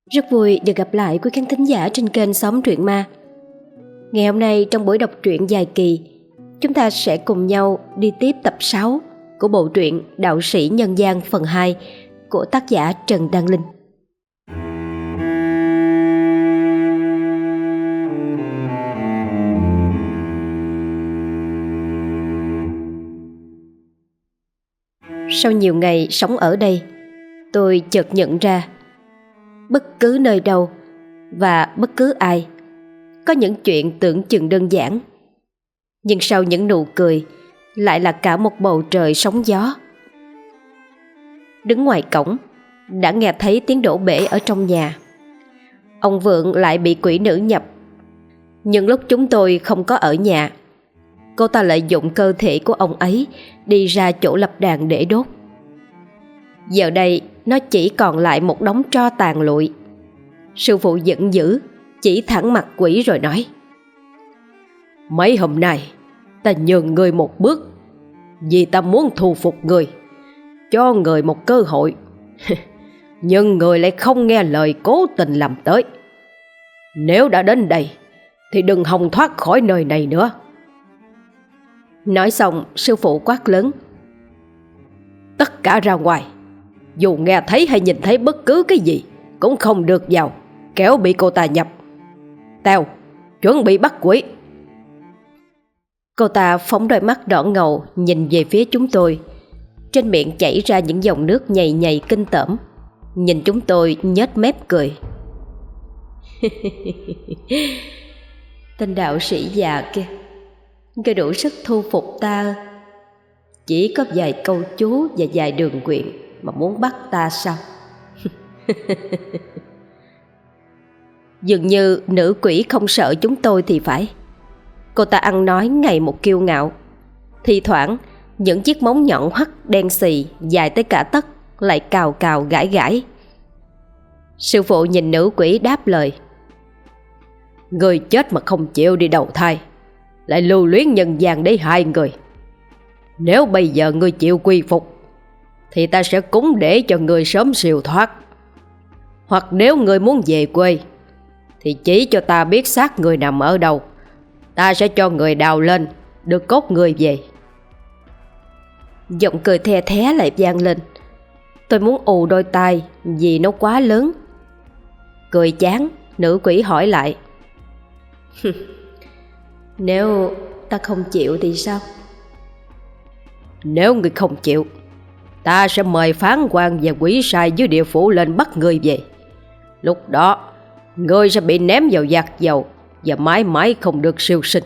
Rất vui được gặp lại quý khán thính giả trên kênh Xóm Truyện Ma. Ngày hôm nay trong buổi đọc truyện dài kỳ, chúng ta sẽ cùng nhau đi tiếp tập 6 của bộ truyện Đạo sĩ Nhân gian phần 2 của tác giả Trần Đăng Linh. Sau nhiều ngày sống ở đây, tôi chợt nhận ra bất cứ nơi đâu và bất cứ ai có những chuyện tưởng chừng đơn giản, nhưng sau những nụ cười lại là cả một bầu trời sóng gió. Đứng ngoài cổng đã nghe thấy tiếng đổ bể ở trong nhà. Ông Vượng lại bị quỷ nữ nhập. Nhưng lúc chúng tôi không có ở nhà, cô ta lợi dụng cơ thể của ông ấy đi ra chỗ lập đàn để đốt. Giờ đây nó chỉ còn lại một đống tro tàn lụi. Sư phụ giận dữ chỉ thẳng mặt quỷ rồi nói: "Mấy hôm nay ta nhường người một bước, vì ta muốn thu phục người, cho người một cơ hội. Nhưng người lại không nghe lời, cố tình làm tới. Nếu đã đến đây thì đừng hòng thoát khỏi nơi này nữa." Nói xong, sư phụ quát lớn: "Tất cả ra ngoài, dù nghe thấy hay nhìn thấy bất cứ cái gì cũng không được vào, kéo bị cô ta nhập. Tèo, chuẩn bị bắt quỷ." Cô ta phóng đôi mắt đỏ ngầu nhìn về phía chúng tôi, trên miệng chảy ra những dòng nước nhầy nhầy kinh tởm. Nhìn chúng tôi nhếch mép cười. Tên đạo sĩ già kia, cái đủ sức thu phục ta. Chỉ có vài câu chú và vài đường quyện mà muốn bắt ta sao? Dường như nữ quỷ không sợ chúng tôi thì phải. Cô ta ăn nói ngày một kiêu ngạo. Thì thoảng những chiếc móng nhọn hoắt đen xì dài tới cả tấc lại cào cào gãi gãi. Sư phụ nhìn nữ quỷ đáp lời: "Người chết mà không chịu đi đầu thai, lại lưu luyến nhân gian để hại người. Nếu bây giờ người chịu quy phục thì ta sẽ cúng để cho người sớm siêu thoát. Hoặc nếu người muốn về quê thì chỉ cho ta biết xác người nằm ở đâu, ta sẽ cho người đào lên, được cốt người về." Giọng cười the thé lại vang lên. Tôi muốn ù đôi tai vì nó quá lớn. Cười chán, nữ quỷ hỏi lại: "Nếu ta không chịu thì sao?" "Nếu người không chịu, ta sẽ mời phán quan và quỷ sai dưới địa phủ lên bắt người về. Lúc đó ngươi sẽ bị ném vào giạc dầu và mãi mãi không được siêu sinh."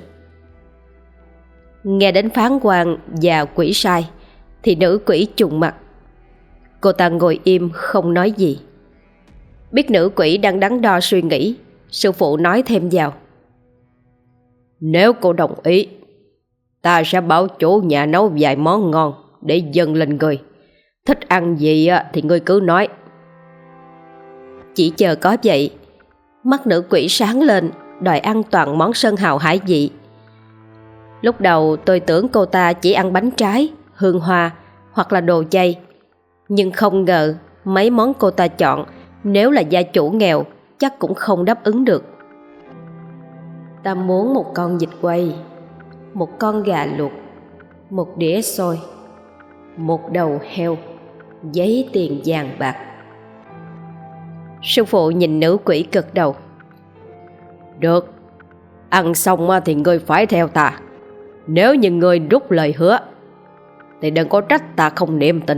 Nghe đến phán quan và quỷ sai thì nữ quỷ trùng mặt. Cô ta ngồi im không nói gì. Biết nữ quỷ đang đắn đo suy nghĩ, sư phụ nói thêm vào: "Nếu cô đồng ý, ta sẽ bảo chủ nhà nấu vài món ngon để dâng lên người. Thích ăn gì thì ngươi cứ nói." Chỉ chờ có vậy, mắt nữ quỷ sáng lên, đòi ăn toàn món sơn hào hải vị. Lúc đầu tôi tưởng cô ta chỉ ăn bánh trái, hương hoa hoặc là đồ chay. Nhưng không ngờ mấy món cô ta chọn, nếu là gia chủ nghèo chắc cũng không đáp ứng được. Ta muốn một con vịt quay, một con gà luộc, một đĩa xôi, một đầu heo, giấy tiền vàng bạc. Sư phụ nhìn nữ quỷ gật đầu: "Được, ăn xong thì ngươi phải theo ta. Nếu như ngươi rút lời hứa thì đừng có trách ta không niệm tình."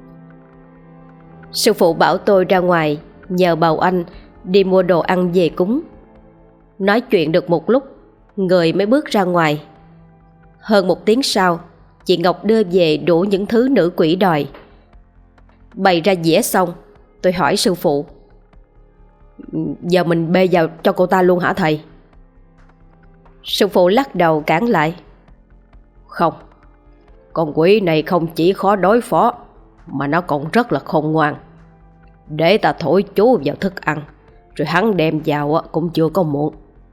Sư phụ bảo tôi ra ngoài nhờ bào anh đi mua đồ ăn về cúng. Nói chuyện được một lúc, người mới bước ra ngoài. Hơn 1 tiếng sau, chị Ngọc đưa về đủ những thứ nữ quỷ đòi. Bày ra dĩa xong, tôi hỏi sư phụ: "Giờ mình bê vào cho cô ta luôn hả thầy?" Sư phụ lắc đầu cản lại: "Không, con quỷ này không chỉ khó đối phó mà nó còn rất là khôn ngoan. Để ta thổi chú vào thức ăn, rồi hắn đem vào cũng chưa có muộn."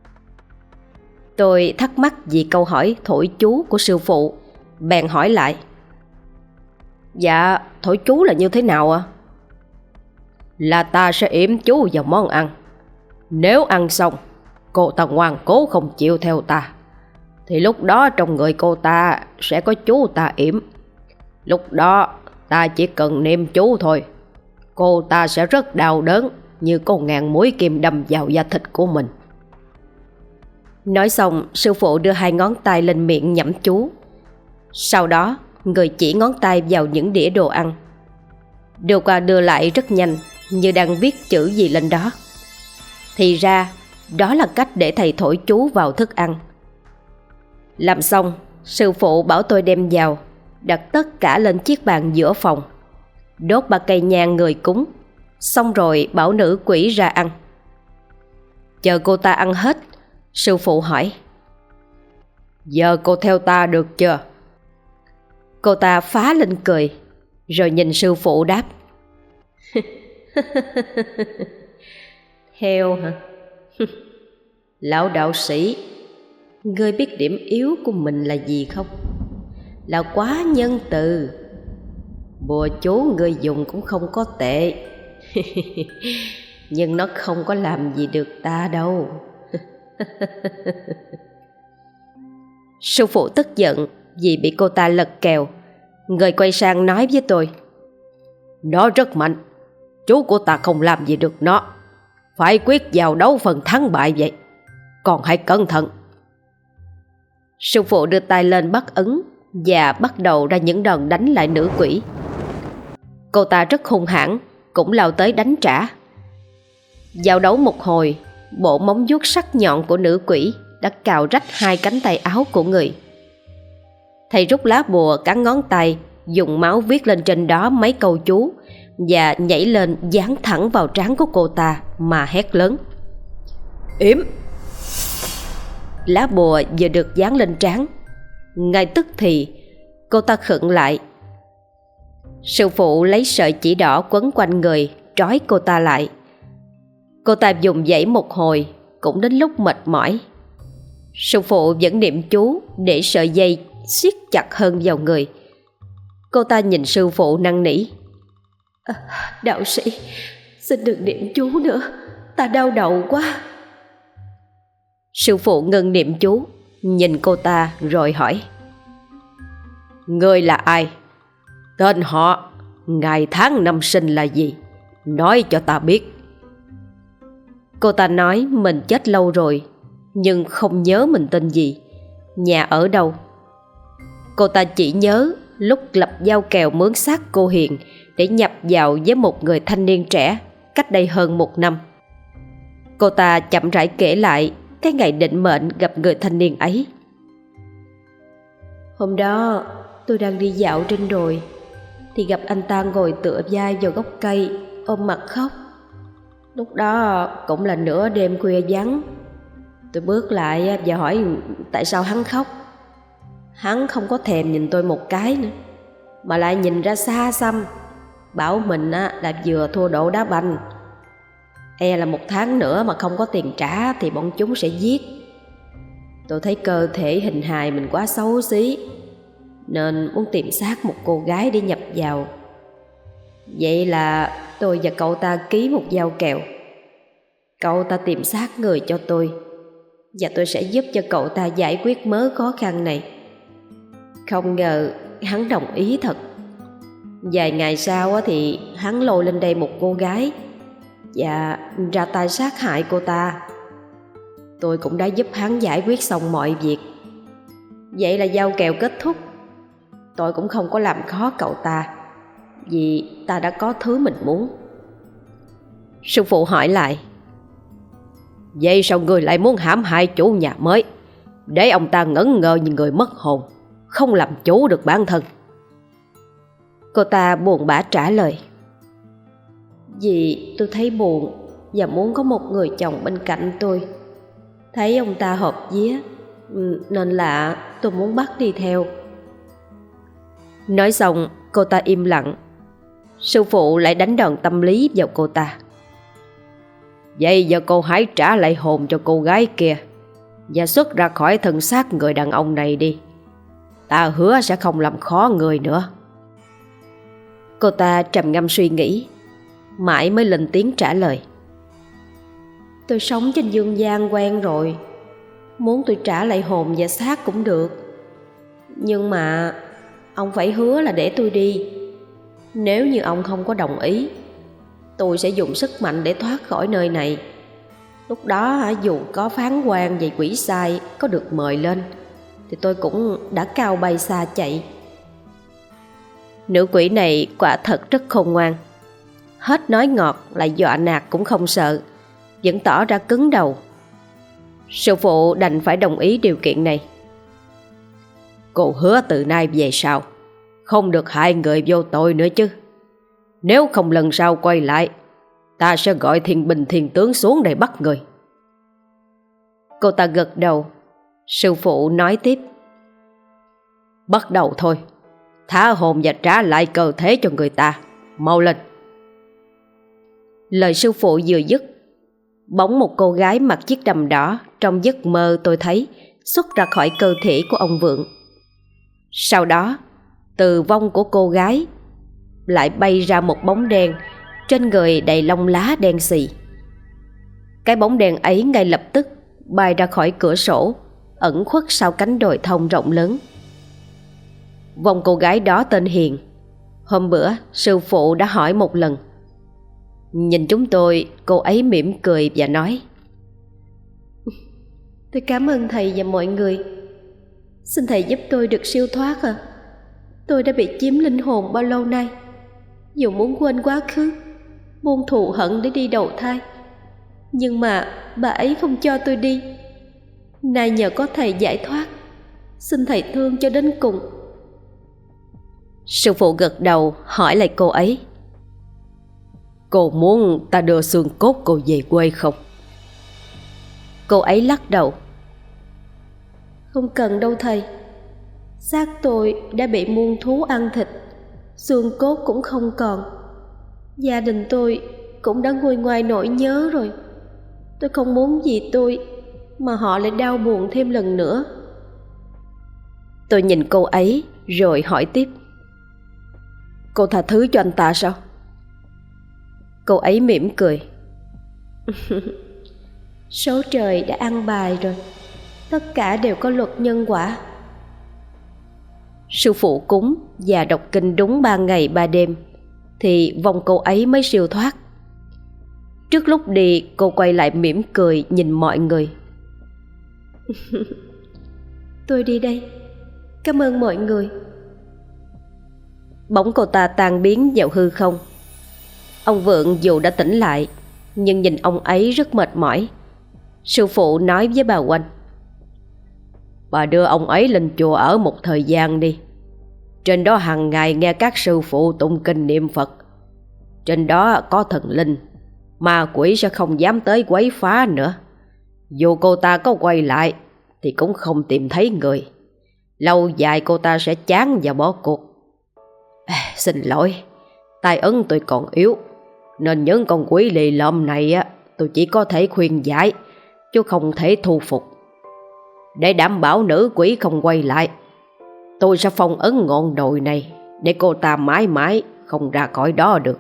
Tôi thắc mắc vì câu hỏi thổi chú của sư phụ, bèn hỏi lại: "Dạ, thổi chú là như thế nào ạ?" là ta sẽ yểm chú vào món ăn. Nếu ăn xong cô ta ngoan cố không chịu theo ta, thì lúc đó trong người cô ta sẽ có chú ta yểm. Lúc đó ta chỉ cần niệm chú thôi, cô ta sẽ rất đau đớn như có ngàn mũi kim đâm vào da thịt của mình. Nói xong, sư phụ đưa 2 ngón tay lên miệng nhẩm chú. Sau đó người chỉ ngón tay vào những đĩa đồ ăn, đưa qua đưa lại rất nhanh, như đang viết chữ gì lên đó. Thì ra đó là cách để thầy thổi chú vào thức ăn. Làm xong, sư phụ bảo tôi đem vào, đặt tất cả lên chiếc bàn giữa phòng, đốt 3 cây nhang người cúng, xong rồi bảo nữ quỷ ra ăn. Chờ cô ta ăn hết, sư phụ hỏi: Giờ cô theo ta được chưa? Cô ta phá lên cười, rồi nhìn sư phụ đáp: Theo hả? Lão đạo sĩ, ngươi biết điểm yếu của mình là gì không? Là quá nhân từ. Bùa chú ngươi dùng cũng không có tệ, nhưng nó không có làm gì được ta đâu. Sư phụ tức giận vì bị cô ta lật kèo. Người quay sang nói với tôi: Nó rất mạnh, chú của ta không làm gì được nó. Phải quyết vào đấu phần thắng bại vậy. Còn hãy cẩn thận. Sư phụ đưa tay lên bắt ấn và bắt đầu ra những đòn đánh lại nữ quỷ. Cô ta rất hung hãn, cũng lao tới đánh trả. Giao đấu một hồi, bộ móng vuốt sắc nhọn của nữ quỷ đã cào rách 2 cánh tay áo của người. Thầy rút lá bùa cắn ngón tay, dùng máu viết lên trên đó mấy câu chú và nhảy lên dán thẳng vào trán của cô ta mà hét lớn: Yểm! Lá bùa vừa được dán lên trán, ngay tức thì cô ta khựng lại. Sư phụ lấy sợi chỉ đỏ quấn quanh người, trói cô ta lại. Cô ta dùng dãy một hồi, cũng đến lúc mệt mỏi. Sư phụ vẫn niệm chú để sợi dây siết chặt hơn vào người. Cô ta nhìn sư phụ năn nỉ: Đạo sĩ, xin đừng niệm chú nữa, ta đau đầu quá. Sư phụ ngừng niệm chú, nhìn cô ta rồi hỏi: Ngươi là ai? Tên họ, ngày tháng năm sinh là gì? Nói cho ta biết. Cô ta nói mình chết lâu rồi, nhưng không nhớ mình tên gì, nhà ở đâu. Cô ta chỉ nhớ lúc lập giao kèo mướn xác cô Hiền để nhập vào với một người thanh niên trẻ cách đây hơn 1 năm. Cô ta chậm rãi kể lại cái ngày định mệnh gặp người thanh niên ấy. Hôm đó tôi đang đi dạo trên đồi thì gặp anh ta ngồi tựa vai vào gốc cây, ôm mặt khóc. Lúc đó cũng là nửa đêm khuya vắng. Tôi bước lại và hỏi tại sao hắn khóc. Hắn không có thèm nhìn tôi một cái nữa, mà lại nhìn ra xa xăm, bảo mình là vừa thua độ đá banh, e là 1 tháng nữa mà không có tiền trả thì bọn chúng sẽ giết. Tôi thấy cơ thể hình hài mình quá xấu xí, nên muốn tìm xác một cô gái để nhập vào. Vậy là tôi và cậu ta ký một giao kèo. Cậu ta tìm xác người cho tôi, và tôi sẽ giúp cho cậu ta giải quyết mớ khó khăn này. Không ngờ hắn đồng ý thật. Vài ngày sau thì hắn lôi lên đây một cô gái và ra tay sát hại cô ta. Tôi cũng đã giúp hắn giải quyết xong mọi việc. Vậy là giao kèo kết thúc. Tôi cũng không có làm khó cậu ta, vì ta đã có thứ mình muốn. Sư phụ hỏi lại: Vậy sao người lại muốn hãm hại chủ nhà mới, để ông ta ngẩn ngơ như người mất hồn, không làm chủ được bản thân? Cô ta buồn bã trả lời: Vì tôi thấy buồn và muốn có một người chồng bên cạnh tôi. Thấy ông ta hợp vía, nên là tôi muốn bắt đi theo. Nói xong cô ta im lặng. Sư phụ lại đánh đòn tâm lý vào cô ta: Vậy giờ cô hãy trả lại hồn cho cô gái kia và xuất ra khỏi thân xác người đàn ông này đi. Ta hứa sẽ không làm khó người nữa. Cô ta trầm ngâm suy nghĩ. mãi mới lên tiếng trả lời. Tôi sống trên dương gian quen rồi, muốn tôi trả lại hồn và xác cũng được. Nhưng mà ông phải hứa là để tôi đi. Nếu như ông không có đồng ý, tôi sẽ dùng sức mạnh để thoát khỏi nơi này. Lúc đó dù có phán quan về quỷ sai có được mời lên thì tôi cũng đã cao bay xa chạy. Nữ quỷ này quả thật rất khôn ngoan. Hết nói ngọt lại dọa nạt cũng không sợ, vẫn tỏ ra cứng đầu. Sư phụ đành phải đồng ý điều kiện này. Cô hứa từ nay về sau không được hại người vô tội nữa chứ? Nếu không lần sau quay lại, ta sẽ gọi thiên binh thiên tướng xuống để bắt người. Cô ta gật đầu. Sư phụ nói tiếp. Bắt đầu thôi, thả hồn và trả lại cơ thể cho người ta, mau lên. Lời sư phụ vừa dứt, bỗng một cô gái mặc chiếc đầm đỏ trong giấc mơ tôi thấy xuất ra khỏi cơ thể của ông Vượng. Sau đó, từ vong của cô gái lại bay ra một bóng đen, trên người đầy lông lá đen xì. Cái bóng đen ấy ngay lập tức bay ra khỏi cửa sổ, ẩn khuất sau cánh đồi thông rộng lớn. Vong cô gái đó tên Hiền. Hôm bữa sư phụ đã hỏi một lần. Nhìn chúng tôi, cô ấy mỉm cười và nói: Tôi cảm ơn thầy và mọi người. Xin thầy giúp tôi được siêu thoát à. Tôi đã bị chiếm linh hồn bao lâu nay, dù muốn quên quá khứ, buông thù hận để đi đầu thai, nhưng mà bà ấy không cho tôi đi. Nay nhờ có thầy giải thoát, xin thầy thương cho đến cùng. Sư phụ gật đầu hỏi lại cô ấy: Cô muốn ta đưa xương cốt cô về quê không? Cô ấy lắc đầu. Không cần đâu thầy. Xác tôi đã bị muôn thú ăn thịt, xương cốt cũng không còn. Gia đình tôi cũng đã nguôi ngoai nỗi nhớ rồi. Tôi không muốn vì tôi mà họ lại đau buồn thêm lần nữa. Tôi nhìn cô ấy rồi hỏi tiếp: Cô tha thứ cho anh ta sao? Cô ấy mỉm cười. Số trời đã ăn bài rồi, tất cả đều có luật nhân quả. Sư phụ cúng và đọc kinh đúng 3 ngày 3 đêm thì vong cô ấy mới siêu thoát. Trước lúc đi, cô quay lại mỉm cười nhìn mọi người. Tôi đi đây, cảm ơn mọi người. Bỗng cô ta tan biến vào hư không. Ông Vượng dù đã tỉnh lại, nhưng nhìn ông ấy rất mệt mỏi. Sư phụ nói với bà Oanh: Bà đưa ông ấy lên chùa ở một thời gian đi. Trên đó hàng ngày nghe các sư phụ tụng kinh niệm Phật. Trên đó có thần linh, ma quỷ sẽ không dám tới quấy phá nữa. Dù cô ta có quay lại thì cũng không tìm thấy người. Lâu dài cô ta sẽ chán và bỏ cuộc. Xin lỗi, tài ấn tôi còn yếu, nên những con quỷ lì lợm này tôi chỉ có thể khuyên giải, chứ không thể thu phục. Để đảm bảo nữ quỷ không quay lại, tôi sẽ phong ấn ngọn đồi này để cô ta mãi mãi không ra khỏi đó được.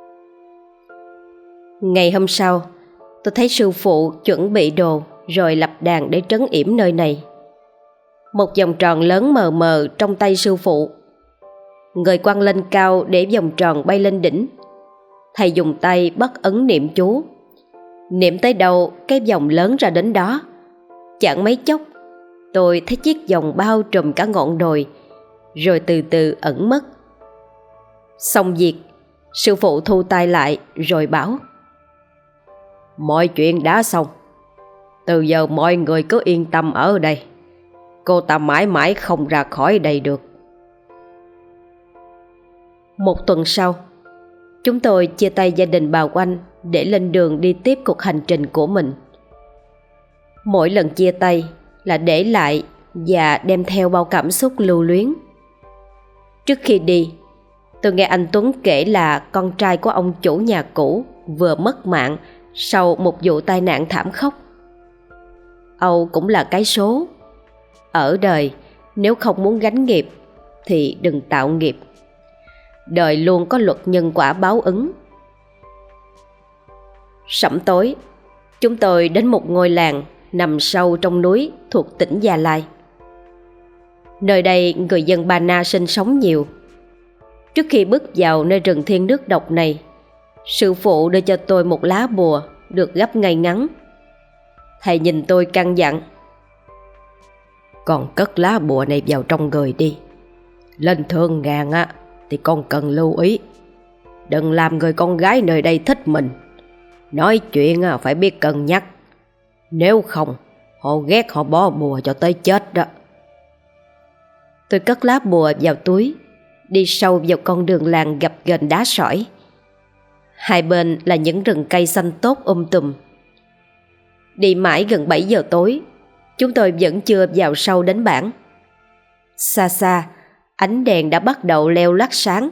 Ngày hôm sau, tôi thấy sư phụ chuẩn bị đồ rồi lập đàn để trấn yểm nơi này. Một vòng tròn lớn mờ mờ trong tay sư phụ. Người quăng lên cao để vòng tròn bay lên đỉnh. Thầy dùng tay bắt ấn niệm chú. Niệm tới đâu cái vòng lớn ra đến đó. Chẳng mấy chốc, tôi thấy chiếc vòng bao trùm cả ngọn đồi, rồi từ từ ẩn mất. Xong việc, sư phụ thu tay lại rồi bảo: Mọi chuyện đã xong. Từ giờ mọi người cứ yên tâm ở đây. Cô ta mãi mãi không ra khỏi đây được. Một tuần sau, chúng tôi chia tay gia đình bà Oanh để lên đường đi tiếp cuộc hành trình của mình. Mỗi lần chia tay là để lại và đem theo bao cảm xúc lưu luyến. Trước khi đi, tôi nghe anh Tuấn kể là con trai của ông chủ nhà cũ vừa mất mạng sau một vụ tai nạn thảm khốc. Âu cũng là cái số. Ở đời, nếu không muốn gánh nghiệp thì đừng tạo nghiệp. Đời luôn có luật nhân quả báo ứng. Sẩm tối, chúng tôi đến một ngôi làng nằm sâu trong núi thuộc tỉnh Gia Lai. Nơi đây người dân Ba Na sinh sống nhiều. Trước khi bước vào nơi rừng thiên nước độc này, sư phụ đưa cho tôi một lá bùa được gấp ngay ngắn. Thầy nhìn tôi căn dặn: Con cất lá bùa này vào trong người đi. Lên thượng ngàn á thì con cần lưu ý, đừng làm người con gái nơi đây thích mình. Nói chuyện phải biết cân nhắc, nếu không họ ghét họ bỏ bùa cho tới chết đó. Tôi cất lá bùa vào túi, đi sâu vào con đường làng gập ghềnh đá sỏi. Hai bên là những rừng cây xanh tốt tùm. Đi mãi gần 7 giờ tối, chúng tôi vẫn chưa vào sâu đến bản. Xa xa, ánh đèn đã bắt đầu leo lắt sáng.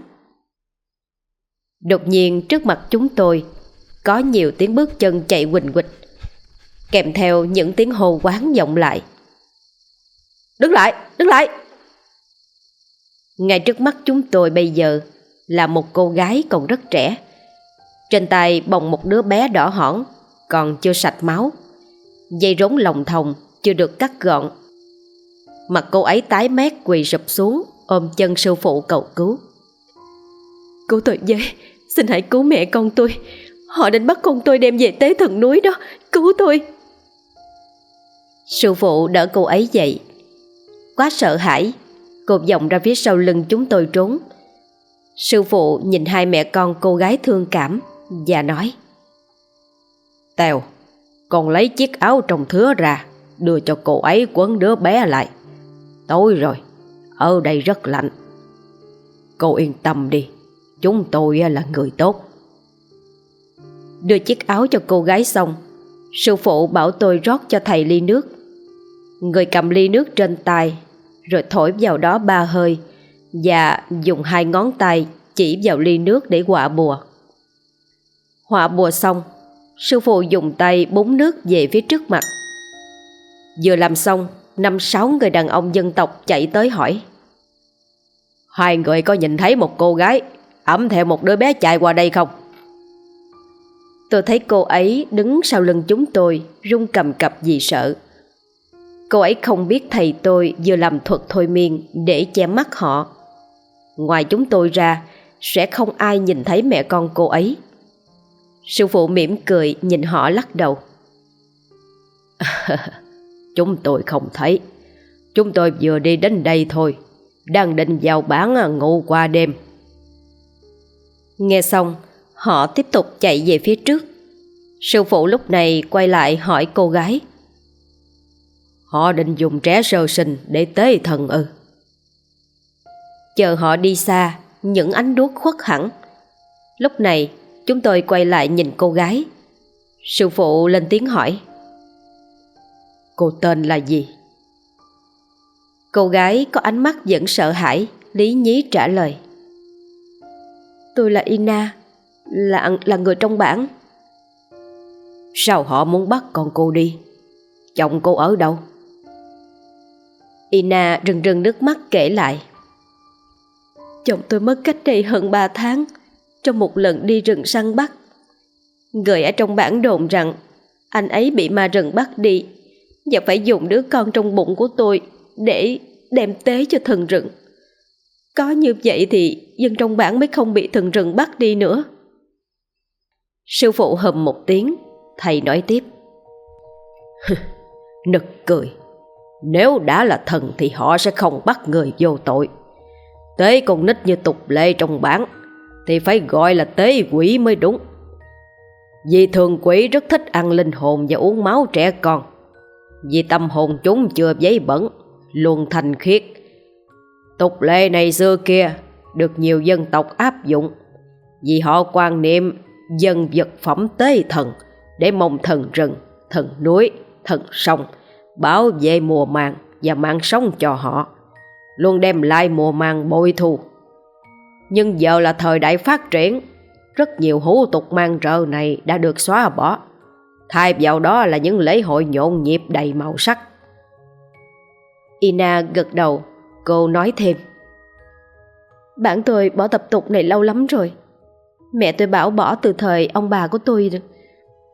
Đột nhiên trước mặt chúng tôi có nhiều tiếng bước chân chạy huỳnh huỳnh, kèm theo những tiếng hô hoán vọng lại: Đứng lại, đứng lại! Ngay trước mắt chúng tôi bây giờ là một cô gái còn rất trẻ. Trên tay bồng một đứa bé đỏ hỏn, còn chưa sạch máu. Dây rốn lồng thòng chưa được cắt gọn. Mặt cô ấy tái mét quỳ sụp xuống, ôm chân sư phụ cầu cứu: Cứu tôi với, xin hãy cứu mẹ con tôi. Họ định bắt con tôi đem về tế thần núi đó, cứu tôi. Sư phụ đỡ cô ấy dậy. Quá sợ hãi, cô vòng ra phía sau lưng chúng tôi trốn. Sư phụ nhìn hai mẹ con cô gái thương cảm và nói: Tèo, con lấy chiếc áo trong thứa ra, đưa cho cô ấy quấn đứa bé lại. Tối rồi, ở đây rất lạnh. Cô yên tâm đi, chúng tôi là người tốt. Đưa chiếc áo cho cô gái xong, sư phụ bảo tôi rót cho thầy ly nước. Người cầm ly nước trên tay, rồi thổi vào đó 3 hơi và dùng 2 ngón tay chỉ vào ly nước để họa bùa. Họa bùa xong, sư phụ dùng tay búng nước về phía trước mặt. Vừa làm xong, 5-6 người đàn ông dân tộc chạy tới hỏi: Hai người có nhìn thấy một cô gái ẵm theo một đứa bé chạy qua đây không? Tôi thấy cô ấy đứng sau lưng chúng tôi, run cầm cập vì sợ. Cô ấy không biết thầy tôi vừa làm thuật thôi miên để che mắt họ. Ngoài chúng tôi ra, sẽ không ai nhìn thấy mẹ con cô ấy. Sư phụ mỉm cười nhìn họ lắc đầu: Chúng tôi không thấy. Chúng tôi vừa đi đến đây thôi, đang định vào bản ngủ qua đêm. Nghe xong, họ tiếp tục chạy về phía trước. Sư phụ lúc này quay lại hỏi cô gái: Họ định dùng trẻ sơ sinh để tế thần ư? Chờ họ đi xa, những ánh đuốc khuất hẳn. Lúc này chúng tôi quay lại nhìn cô gái. Sư phụ lên tiếng hỏi: Cô tên là gì? Cô gái có ánh mắt vẫn sợ hãi, lý nhí trả lời: Tôi là Ina, là người trong bản. Sao họ muốn bắt con cô đi? Chồng cô ở đâu? Ina rưng rưng nước mắt kể lại: Chồng tôi mất cách đây hơn 3 tháng trong một lần đi rừng săn bắt. Người ở trong bản đồn rằng anh ấy bị ma rừng bắt đi và phải dùng đứa con trong bụng của tôi để đem tế cho thần rừng. Có như vậy thì dân trong bản mới không bị thần rừng bắt đi nữa. Sư phụ hừm một tiếng, thầy nói tiếp: Nực cười. Nếu đã là thần thì họ sẽ không bắt người vô tội. Tế con nít như tục lệ trong bản thì phải gọi là tế quỷ mới đúng. Vì thường quỷ rất thích ăn linh hồn và uống máu trẻ con. Vì tâm hồn chúng chưa giấy bẩn, luôn thanh khiết. Tục lệ này xưa kia được nhiều dân tộc áp dụng, vì họ quan niệm dân vật phẩm tế thần để mong thần rừng, thần núi, thần sông bảo vệ mùa màng và mạng sống cho họ, luôn đem lại mùa màng bội thu. Nhưng giờ là thời đại phát triển, rất nhiều hủ tục mang rợ này đã được xóa bỏ, thay vào đó là những lễ hội nhộn nhịp đầy màu sắc. Ina gật đầu, cô nói thêm: Bản tôi bỏ tập tục này lâu lắm rồi. Mẹ tôi bảo bỏ từ thời ông bà của tôi.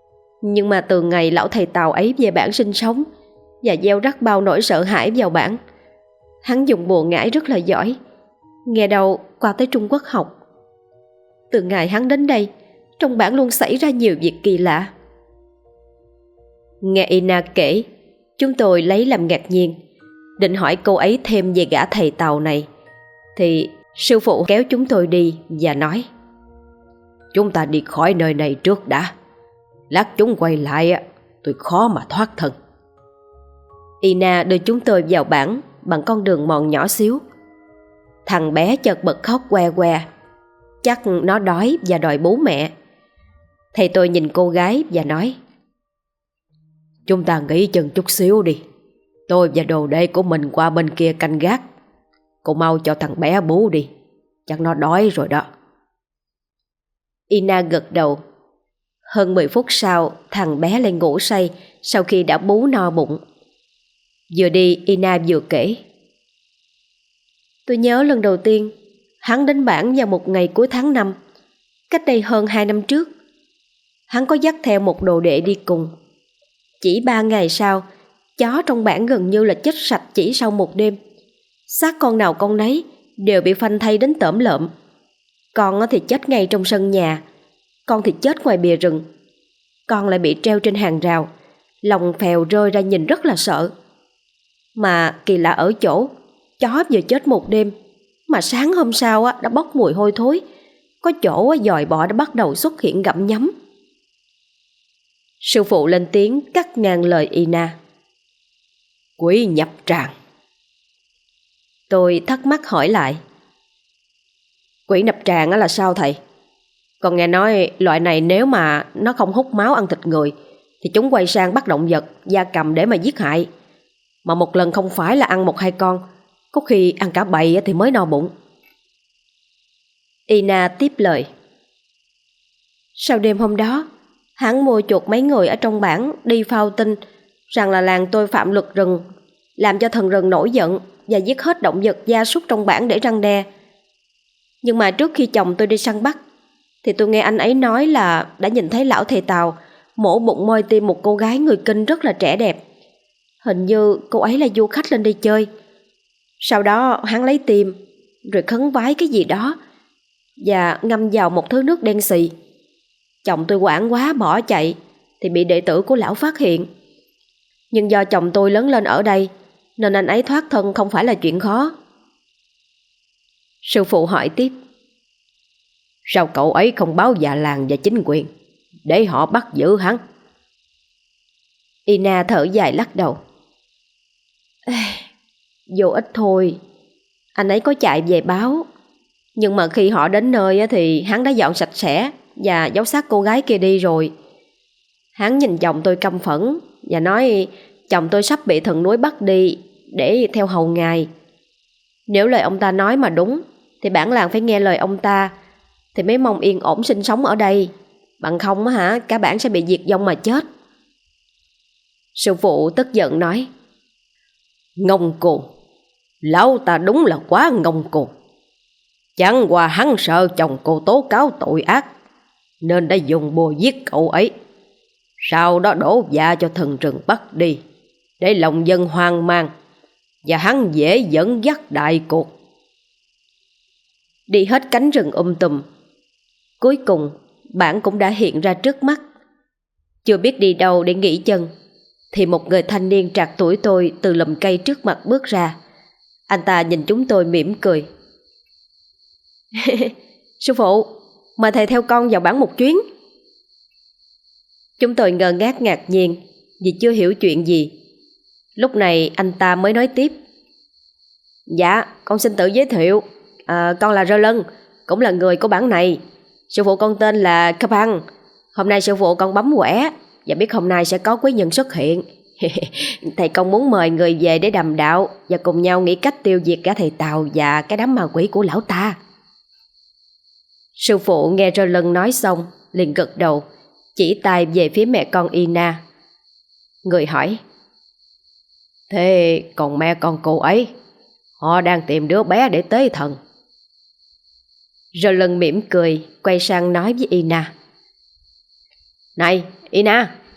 Nhưng mà từ ngày lão thầy Tào ấy về bản sinh sống và gieo rắc bao nỗi sợ hãi vào bản, hắn dùng bùa ngải rất là giỏi, nghe đâu qua tới Trung Quốc học. Từ ngày hắn đến đây, trong bản luôn xảy ra nhiều việc kỳ lạ. Nghe Ina kể, chúng tôi lấy làm ngạc nhiên, định hỏi cô ấy thêm về gã thầy Tào này, thì sư phụ kéo chúng tôi đi và nói: Chúng ta đi khỏi nơi này trước đã. Lát chúng quay lại tôi khó mà thoát thân. Ina đưa chúng tôi vào bản bằng con đường mòn nhỏ xíu. Thằng bé chợt bật khóc que que, chắc nó đói và đòi bú mẹ. Thầy tôi nhìn cô gái và nói: Chúng ta nghỉ chân chút xíu đi. Tôi và đồ đệ của mình qua bên kia canh gác. Cô mau cho thằng bé bú đi, chắc nó đói rồi đó. Ina gật đầu. Hơn 10 phút sau, thằng bé lại ngủ say sau khi đã bú no bụng. Vừa đi, Ina vừa kể: Tôi nhớ lần đầu tiên hắn đến bản vào một ngày cuối tháng 5, cách đây hơn 2 năm trước. Hắn có dắt theo một đồ đệ đi cùng. Chỉ 3 ngày sau, chó trong bản gần như là chết sạch chỉ sau một đêm. Xác con nào con nấy đều bị phanh thây đến tởm lợm. Con thì chết ngay trong sân nhà, con thì chết ngoài bìa rừng, con lại bị treo trên hàng rào, lòng phèo rơi ra nhìn rất là sợ. Mà kỳ lạ ở chỗ, chó vừa chết một đêm mà sáng hôm sau đã bốc mùi hôi thối, có chỗ dòi bọ đã bắt đầu xuất hiện gặm nhấm. Sư phụ lên tiếng cắt ngang lời Ina: Quỷ nhập tràng. Tôi thắc mắc hỏi lại: Quỷ nhập tràng là sao thầy? Còn nghe nói loại này nếu mà nó không hút máu ăn thịt người thì chúng quay sang bắt động vật, gia cầm để mà giết hại. Mà một lần không phải là ăn 1-2 con, có khi ăn cả bầy thì mới no bụng. Ina tiếp lời: Sau đêm hôm đó, hắn mua chuộc mấy người ở trong bản đi phao tin rằng là làng tôi phạm luật rừng, làm cho thần rừng nổi giận và giết hết động vật gia súc trong bản để răn đe. Nhưng mà trước khi chồng tôi đi săn bắt thì tôi nghe anh ấy nói là đã nhìn thấy lão thầy Tào mổ bụng moi tim một cô gái người Kinh rất là trẻ đẹp. Hình như cô ấy là du khách lên đây chơi. Sau đó hắn lấy tim rồi khấn vái cái gì đó và ngâm vào một thứ nước đen xì. Chồng tôi hoảng quá bỏ chạy thì bị đệ tử của lão phát hiện. Nhưng do chồng tôi lớn lên ở đây nên anh ấy thoát thân không phải là chuyện khó. Sư phụ hỏi tiếp: Sao cậu ấy không báo già làng và chính quyền để họ bắt giữ hắn? Ina thở dài lắc đầu: Vô ích thôi. Anh ấy có chạy về báo, nhưng mà khi họ đến nơi thì hắn đã dọn sạch sẽ và giấu xác cô gái kia đi rồi. Hắn nhìn chồng tôi căm phẫn và nói chồng tôi sắp bị thần núi bắt đi để theo hầu ngài. Nếu lời ông ta nói mà đúng thì bản làng phải nghe lời ông ta thì mới mong yên ổn sinh sống ở đây. Bằng không cả bản sẽ bị diệt vong mà chết. Sư phụ tức giận nói: Ngông cuồng, lão ta đúng là quá ngông cuồng. Chẳng qua hắn sợ chồng cô tố cáo tội ác nên đã dùng bùa giết cậu ấy, sau đó đổ dạ cho thần rừng bắt đi để lòng dân hoang mang và hắn dễ dẫn dắt đại cuộc. Đi hết cánh rừng tùm, cuối cùng bản cũng đã hiện ra trước mắt. Chưa biết đi đâu để nghỉ chân thì một người thanh niên trạc tuổi tôi từ lùm cây trước mặt bước ra. Anh ta nhìn chúng tôi mỉm cười: Sư phụ, mời thầy theo con vào bản một chuyến. Chúng tôi ngơ ngác ngạc nhiên vì chưa hiểu chuyện gì. Lúc này anh ta mới nói tiếp: Dạ, con xin tự giới thiệu. Con là Rơ Lân, cũng là người của bản này. Sư phụ con tên là Cấp Hăng. Hôm nay sư phụ con bấm quẻ và biết hôm nay sẽ có quý nhân xuất hiện. Thầy con muốn mời người về để đàm đạo và cùng nhau nghĩ cách tiêu diệt cả thầy Tào và cái đám ma quỷ của lão ta. Sư phụ nghe Rơ Lân nói xong liền gật đầu, chỉ tay về phía mẹ con Ina. Người hỏi: Thế còn mẹ con cô ấy? Họ đang tìm đứa bé để tế thần. Rơ Lân mỉm cười, quay sang nói với Ina: Này Ina,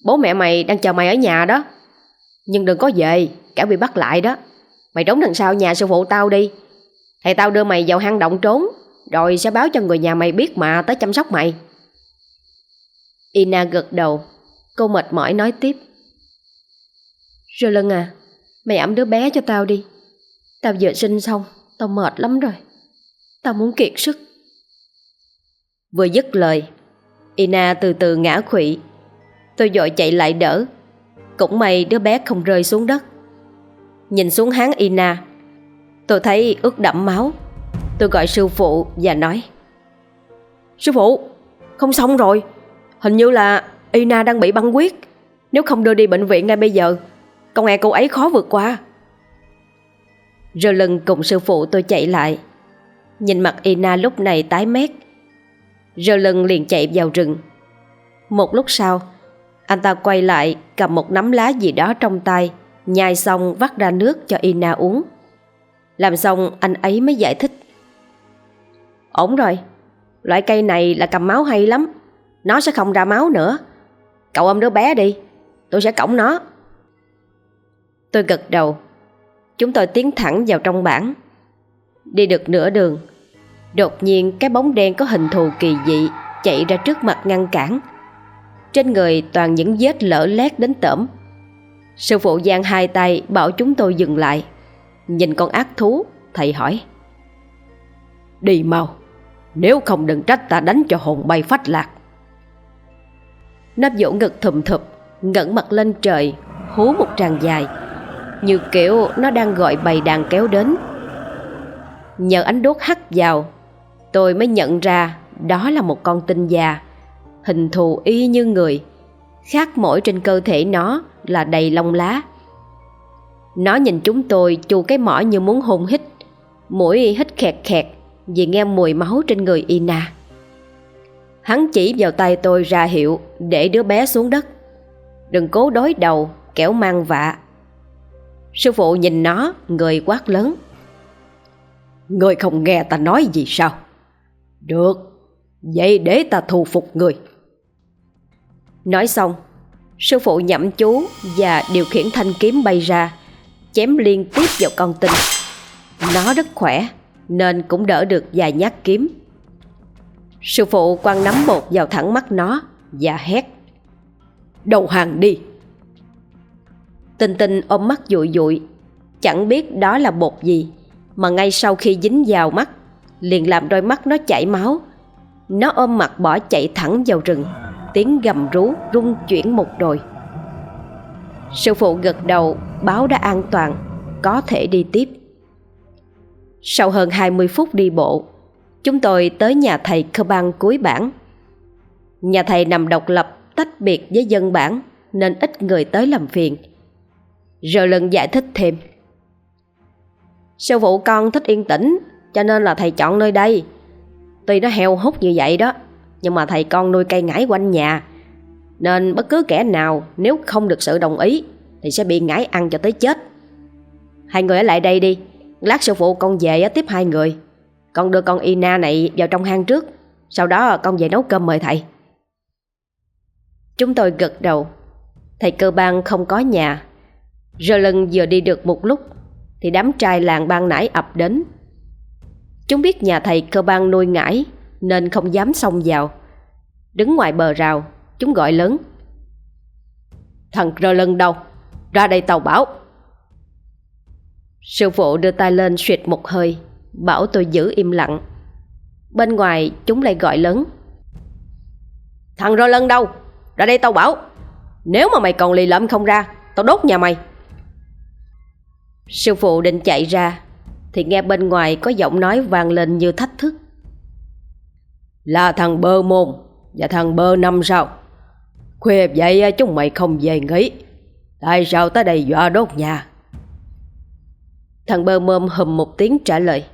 Bố mẹ mày đang chờ mày ở nhà đó. Nhưng đừng có về, kẻo bị bắt lại đó. Mày trốn đằng sau nhà sư phụ tao đi. Thầy tao đưa mày vào hang động trốn, rồi sẽ báo cho người nhà mày biết mà tới chăm sóc mày. Ina gật đầu. Cô mệt mỏi nói tiếp. Roland à, mày ẵm đứa bé cho tao đi. Tao vừa sinh xong, tao mệt lắm rồi. Tao muốn kiệt sức. Vừa dứt lời, Ina từ từ ngã khuỵu. Tôi vội chạy lại đỡ. Cũng may đứa bé không rơi xuống đất. Nhìn xuống háng Ina, tôi thấy ướt đẫm máu. Tôi gọi sư phụ và nói: Sư phụ, không xong rồi. Hình như là Ina đang bị băng huyết. Nếu không đưa đi bệnh viện ngay bây giờ, con e cô ấy khó vượt qua. Roland cùng sư phụ tôi chạy lại. Nhìn mặt Ina lúc này tái mét. Roland liền chạy vào rừng. Một lúc sau, anh ta quay lại cầm một nắm lá gì đó trong tay, nhai xong vắt ra nước cho Ina uống. Làm xong anh ấy mới giải thích: Ổn rồi, loại cây này là cầm máu hay lắm. Nó sẽ không ra máu nữa. Cậu ôm đứa bé đi, tôi sẽ cõng nó. Tôi gật đầu. Chúng tôi tiến thẳng vào trong bản. Đi được nửa đường, đột nhiên cái bóng đen có hình thù kỳ dị chạy ra trước mặt ngăn cản. Trên người toàn những vết lở loét đến tởm. Sư phụ giang hai tay bảo chúng tôi dừng lại. Nhìn con ác thú, thầy hỏi: Đi mau, nếu không đừng trách ta đánh cho hồn bay phách lạc. Nó vỗ ngực thùm thụp, ngẩng mặt lên trời, hú một tràng dài, như kiểu nó đang gọi bầy đàn kéo đến. Nhờ ánh đuốc hắt vào, tôi mới nhận ra đó là một con tinh già, hình thù y như người, khác mỗi trên cơ thể nó là đầy lông lá. Nó nhìn chúng tôi chu cái mỏ như muốn hôn hít, mũi hít khẹt khẹt vì nghe mùi máu trên người Ina. Hắn chỉ vào tay tôi ra hiệu để đứa bé xuống đất. Đừng cố đối đầu, kẻo mang vạ. Sư phụ nhìn nó, người quát lớn: Ngươi không nghe ta nói gì sao? Được, vậy để ta thu phục người. Nói xong, sư phụ nhẩm chú và điều khiển thanh kiếm bay ra, chém liên tiếp vào con tinh. Nó rất khỏe nên cũng đỡ được vài nhát kiếm. Sư phụ quăng nắm bột vào thẳng mắt nó và hét: Đầu hàng đi. Tinh tinh ôm mắt dụi dụi, chẳng biết đó là bột gì, mà ngay sau khi dính vào mắt liền làm đôi mắt nó chảy máu. Nó ôm mặt bỏ chạy thẳng vào rừng, tiếng gầm rú rung chuyển một đồi. Sư phụ gật đầu báo đã an toàn, có thể đi tiếp. Sau hơn 20 phút đi bộ, chúng tôi tới nhà thầy Cơ Bang cuối bản. Nhà thầy nằm độc lập, tách biệt với dân bản nên ít người tới làm phiền. Rồi lần giải thích thêm: Sư phụ con thích yên tĩnh, cho nên là thầy chọn nơi đây. Tuy nó heo hút như vậy đó, nhưng mà thầy con nuôi cây ngải quanh nhà, nên bất cứ kẻ nào nếu không được sự đồng ý thì sẽ bị ngải ăn cho tới chết. Hai người ở lại đây đi, lát sư phụ con về tiếp hai người. Con đưa con Ina này vào trong hang trước, sau đó con về nấu cơm mời thầy. Chúng tôi gật đầu. Thầy Cơ Bang không có nhà. Roland vừa đi được một lúc thì đám trai làng ban nãy ập đến. Chúng biết nhà thầy Cơ Bang nuôi ngải nên không dám xông vào. Đứng ngoài bờ rào, chúng gọi lớn: Thằng Roland đâu? Ra đây tao bảo. Sư phụ đưa tay lên suýt một hơi, bảo tôi giữ im lặng. Bên ngoài chúng lại gọi lớn: Thằng Roland đâu? Ra đây tao bảo. Nếu mà mày còn lì lợm không ra, tao đốt nhà mày. Sư phụ định chạy ra thì nghe bên ngoài có giọng nói vang lên như thách thức: Là thằng Bơ Môn và thằng Bơ Năm sao? Khuya vậy chúng mày không về nghỉ, tại sao tới đây dọa đốt nhà? Thằng Bơ Môm hùm một tiếng trả lời: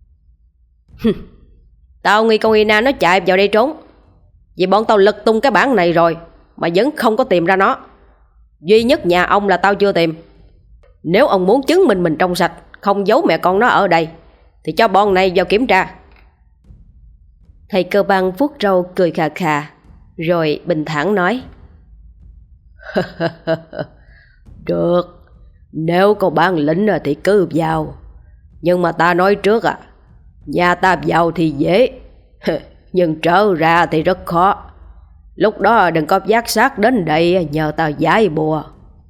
Tao nghi con Ina nó chạy vào đây trốn, vì bọn tao lật tung cái bản này rồi mà vẫn không có tìm ra nó. Duy nhất nhà ông là tao chưa tìm. Nếu ông muốn chứng minh mình trong sạch, không giấu mẹ con nó ở đây, thì cho bọn này vào kiểm tra. Thầy Cơ Bang vuốt râu cười khà khà, rồi bình thản nói: Được, nếu có bản lĩnh thì cứ vào. Nhưng mà ta nói trước nhà ta vào thì dễ, nhưng trở ra thì rất khó. Lúc đó đừng có vác xác đến đây nhờ ta giải bùa.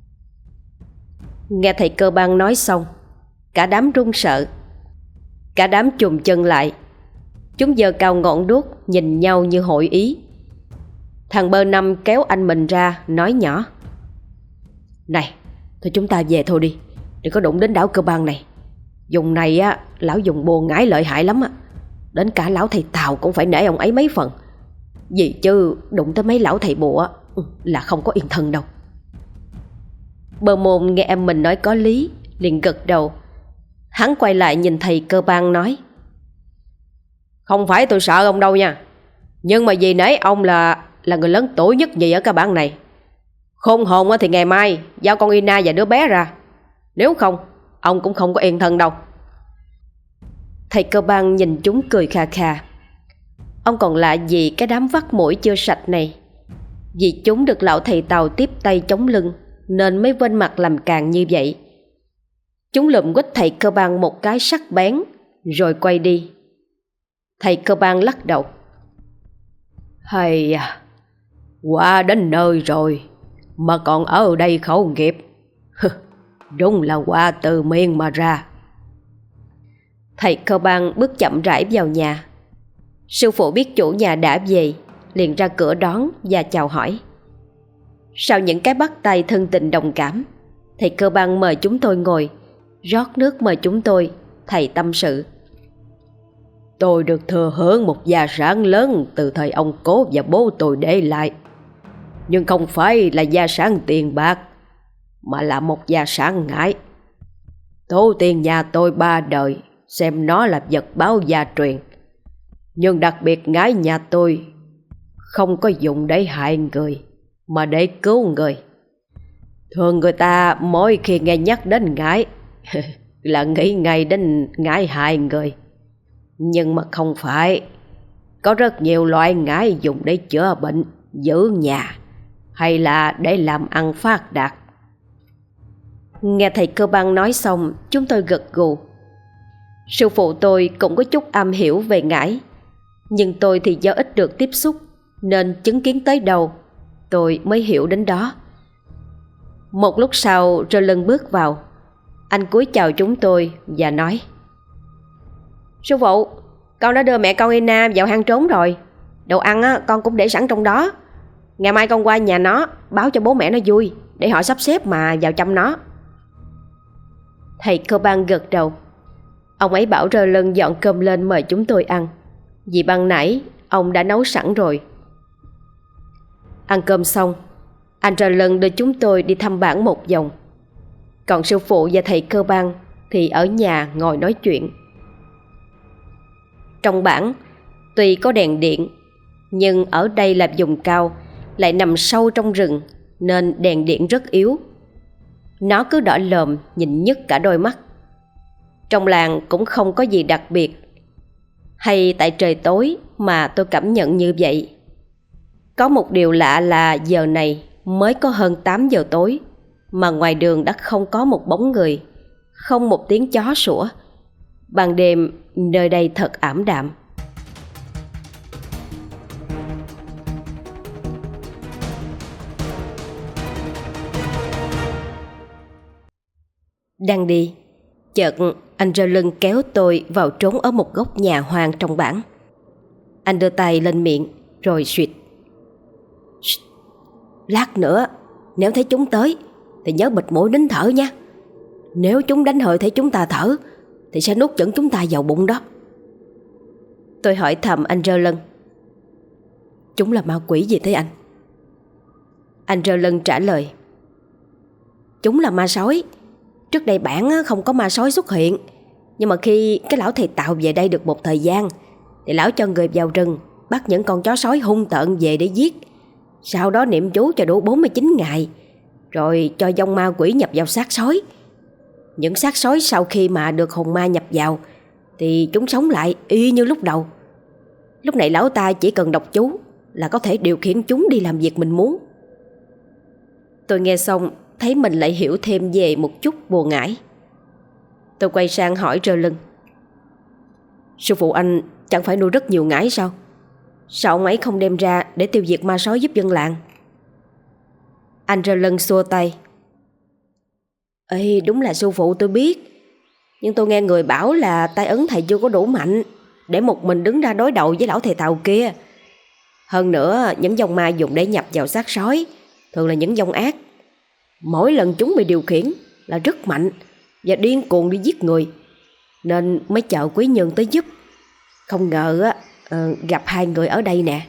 Nghe thầy Cơ Băng nói xong, cả đám run sợ. Cả đám chùm chân lại. Chúng giơ cao ngọn đuốc nhìn nhau như hội ý. Thằng Bơ Năm kéo anh mình ra nói nhỏ: Này, thôi chúng ta về thôi đi, đừng có đụng đến đảo Cơ Băng này. Dùng này lão dùng bùa ngải lợi hại lắm Đến cả lão thầy Tào cũng phải nể ông ấy mấy phần. Vì chứ đụng tới mấy lão thầy bùa là không có yên thân đâu. Bơ Môn nghe em mình nói có lý, liền gật đầu. Hắn quay lại nhìn thầy Cơ Băng nói: Không phải tôi sợ ông đâu nha, nhưng mà vì nể ông là người lớn tuổi nhất nhì ở cái bản này. Khôn hồn thì ngày mai giao con Ina và đứa bé ra, nếu không ông cũng không có yên thân đâu. Thầy Cơ Băng nhìn chúng cười khà khà. Ông còn lạ gì cái đám vắt mũi chưa sạch này. Vì chúng được lão thầy Tào tiếp tay chống lưng nên mới vênh mặt làm càng như vậy. Chúng lụm quýt thầy Cơ Băng một cái sắc bén rồi quay đi. Thầy Cơ Băng lắc đầu: Hay qua đến nơi rồi mà còn ở đây khẩu nghiệp. Đúng là qua từ miệng mà ra. Thầy Cơ Băng bước chậm rãi vào nhà. Sư phụ biết chủ nhà đã về, liền ra cửa đón và chào hỏi. Sau những cái bắt tay thân tình đồng cảm, thầy Cơ Băng mời chúng tôi ngồi, rót nước mời chúng tôi. Thầy tâm sự: Tôi được thừa hưởng một gia sản lớn từ thời ông cố và bố tôi để lại. Nhưng không phải là gia sản tiền bạc, mà là một gia sản ngải. Tổ tiên nhà tôi 3 đời xem nó là vật báo gia truyền. Nhưng đặc biệt ngải nhà tôi không có dùng để hại người, mà để cứu người. Thường người ta mỗi khi nghe nhắc đến ngải là nghĩ ngay đến ngải hại người. Nhưng mà không phải. Có rất nhiều loại ngải dùng để chữa bệnh, giữ nhà, hay là để làm ăn phát đạt. Nghe thầy Cơ Băng nói xong, chúng tôi gật gù. Sư phụ tôi cũng có chút am hiểu về ngải, nhưng tôi thì do ít được tiếp xúc nên chứng kiến tới đâu tôi mới hiểu đến đó. Một lúc sau Rơ Lân bước vào. Anh cúi chào chúng tôi và nói: Sư phụ, con đã đưa mẹ con Ina vào hang trốn rồi. Đồ ăn con cũng để sẵn trong đó. Ngày mai con qua nhà nó báo cho bố mẹ nó vui, để họ sắp xếp mà vào chăm nó. Thầy Cơ Băng gật đầu. Ông ấy bảo Rơ Lân dọn cơm lên mời chúng tôi ăn, vì ban nãy ông đã nấu sẵn rồi. Ăn cơm xong, anh Rơ Lân đưa chúng tôi đi thăm bản một vòng. Còn sư phụ và thầy Cơ Băng thì ở nhà ngồi nói chuyện. Trong bản tuy có đèn điện, nhưng ở đây là vùng cao, lại nằm sâu trong rừng, nên đèn điện rất yếu. Nó cứ đỏ lòm nhìn nhức cả đôi mắt. Trong làng cũng không có gì đặc biệt, hay tại trời tối mà tôi cảm nhận như vậy. Có một điều lạ là giờ này mới có hơn 8 giờ tối mà ngoài đường đã không có một bóng người, không một tiếng chó sủa. Ban đêm nơi đây thật ảm đạm. Đang đi, chợt anh Rơ Lân kéo tôi vào trốn ở một góc nhà hoang trong bản. Anh đưa tay lên miệng rồi suýt: Lát nữa nếu thấy chúng tới thì nhớ bịt mũi nín thở nha. Nếu chúng đánh hơi thấy chúng ta thở thì sẽ nuốt chửng chúng ta vào bụng đó. Tôi hỏi thầm anh Rơ Lân: Chúng là ma quỷ gì thế anh? Anh Rơ Lân trả lời: Chúng là ma sói. Trước đây bản không có ma sói xuất hiện, nhưng mà khi cái lão thầy Tào về đây được một thời gian thì lão cho người vào rừng bắt những con chó sói hung tợn về để giết. Sau đó niệm chú cho đủ 49 ngày, rồi cho vong ma quỷ nhập vào xác sói. Những xác sói sau khi mà được hồn ma nhập vào thì chúng sống lại y như lúc đầu. Lúc này lão ta chỉ cần đọc chú là có thể điều khiển chúng đi làm việc mình muốn. Tôi nghe xong thấy mình lại hiểu thêm về một chút bùa ngải. Tôi quay sang hỏi Rơ Lân: Sư phụ anh chẳng phải nuôi rất nhiều ngải sao? Sao ông ấy không đem ra để tiêu diệt ma sói giúp dân làng? Anh Rơ Lân xua tay: Ê, đúng là sư phụ tôi biết, nhưng tôi nghe người bảo là tay ấn thầy chưa có đủ mạnh để một mình đứng ra đối đầu với lão thầy Tàu kia. Hơn nữa, những dòng ma dùng để nhập vào xác sói thường là những dòng ác. Mỗi lần chúng bị điều khiển là rất mạnh và điên cuồng đi giết người, nên mới chờ quý nhân tới giúp. Không ngờ gặp hai người ở đây nè.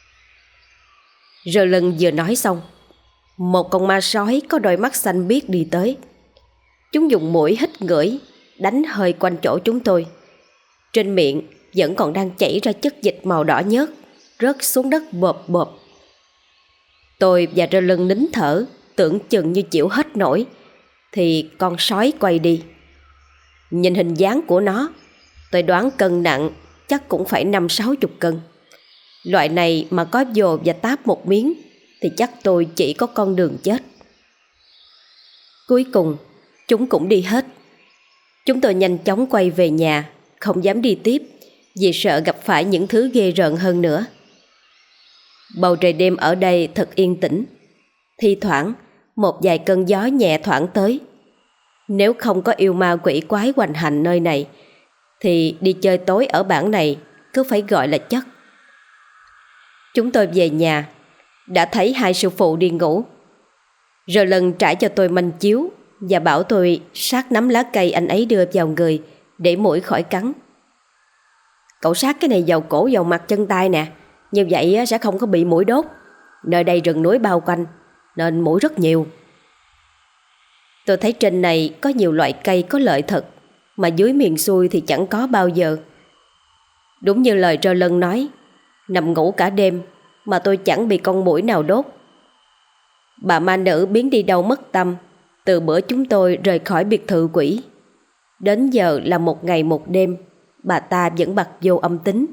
Rơ Lân vừa nói xong, một con ma sói có đôi mắt xanh biếc đi tới. Chúng dùng mũi hít ngửi, đánh hơi quanh chỗ chúng tôi. Trên miệng vẫn còn đang chảy ra chất dịch màu đỏ nhớt, rớt xuống đất bộp bộp. Tôi và Rơ Lân nín thở, tưởng chừng như chịu hết nổi, thì con sói quay đi. Nhìn hình dáng của nó, tôi đoán cân nặng chắc cũng phải 50-60 cân. Loại này mà có vồ và táp một miếng thì chắc tôi chỉ có con đường chết. Cuối cùng chúng cũng đi hết. Chúng tôi nhanh chóng quay về nhà, không dám đi tiếp vì sợ gặp phải những thứ ghê rợn hơn nữa. Bầu trời đêm ở đây thật yên tĩnh. Thi thoảng một vài cơn gió nhẹ thoảng tới. Nếu không có yêu ma quỷ quái hoành hành nơi này thì đi chơi tối ở bản này cứ phải gọi là chất. Chúng tôi về nhà, đã thấy hai sư phụ đi ngủ. Rồi lần trải cho tôi manh chiếu và bảo tôi sát nắm lá cây anh ấy đưa vào người để muỗi khỏi cắn. Cậu sát cái này vào cổ vào mặt chân tay nè, như vậy sẽ không có bị muỗi đốt. Nơi đây rừng núi bao quanh nên muỗi rất nhiều. Tôi thấy trên này có nhiều loại cây có lợi thật, mà dưới miền xuôi thì chẳng có bao giờ. Đúng như lời Rơ Lân nói, nằm ngủ cả đêm mà tôi chẳng bị con muỗi nào đốt. Bà ma nữ biến đi đâu mất tâm từ bữa chúng tôi rời khỏi biệt thự quỷ. Đến giờ là 1 ngày 1 đêm, bà ta vẫn bặt vô âm tính.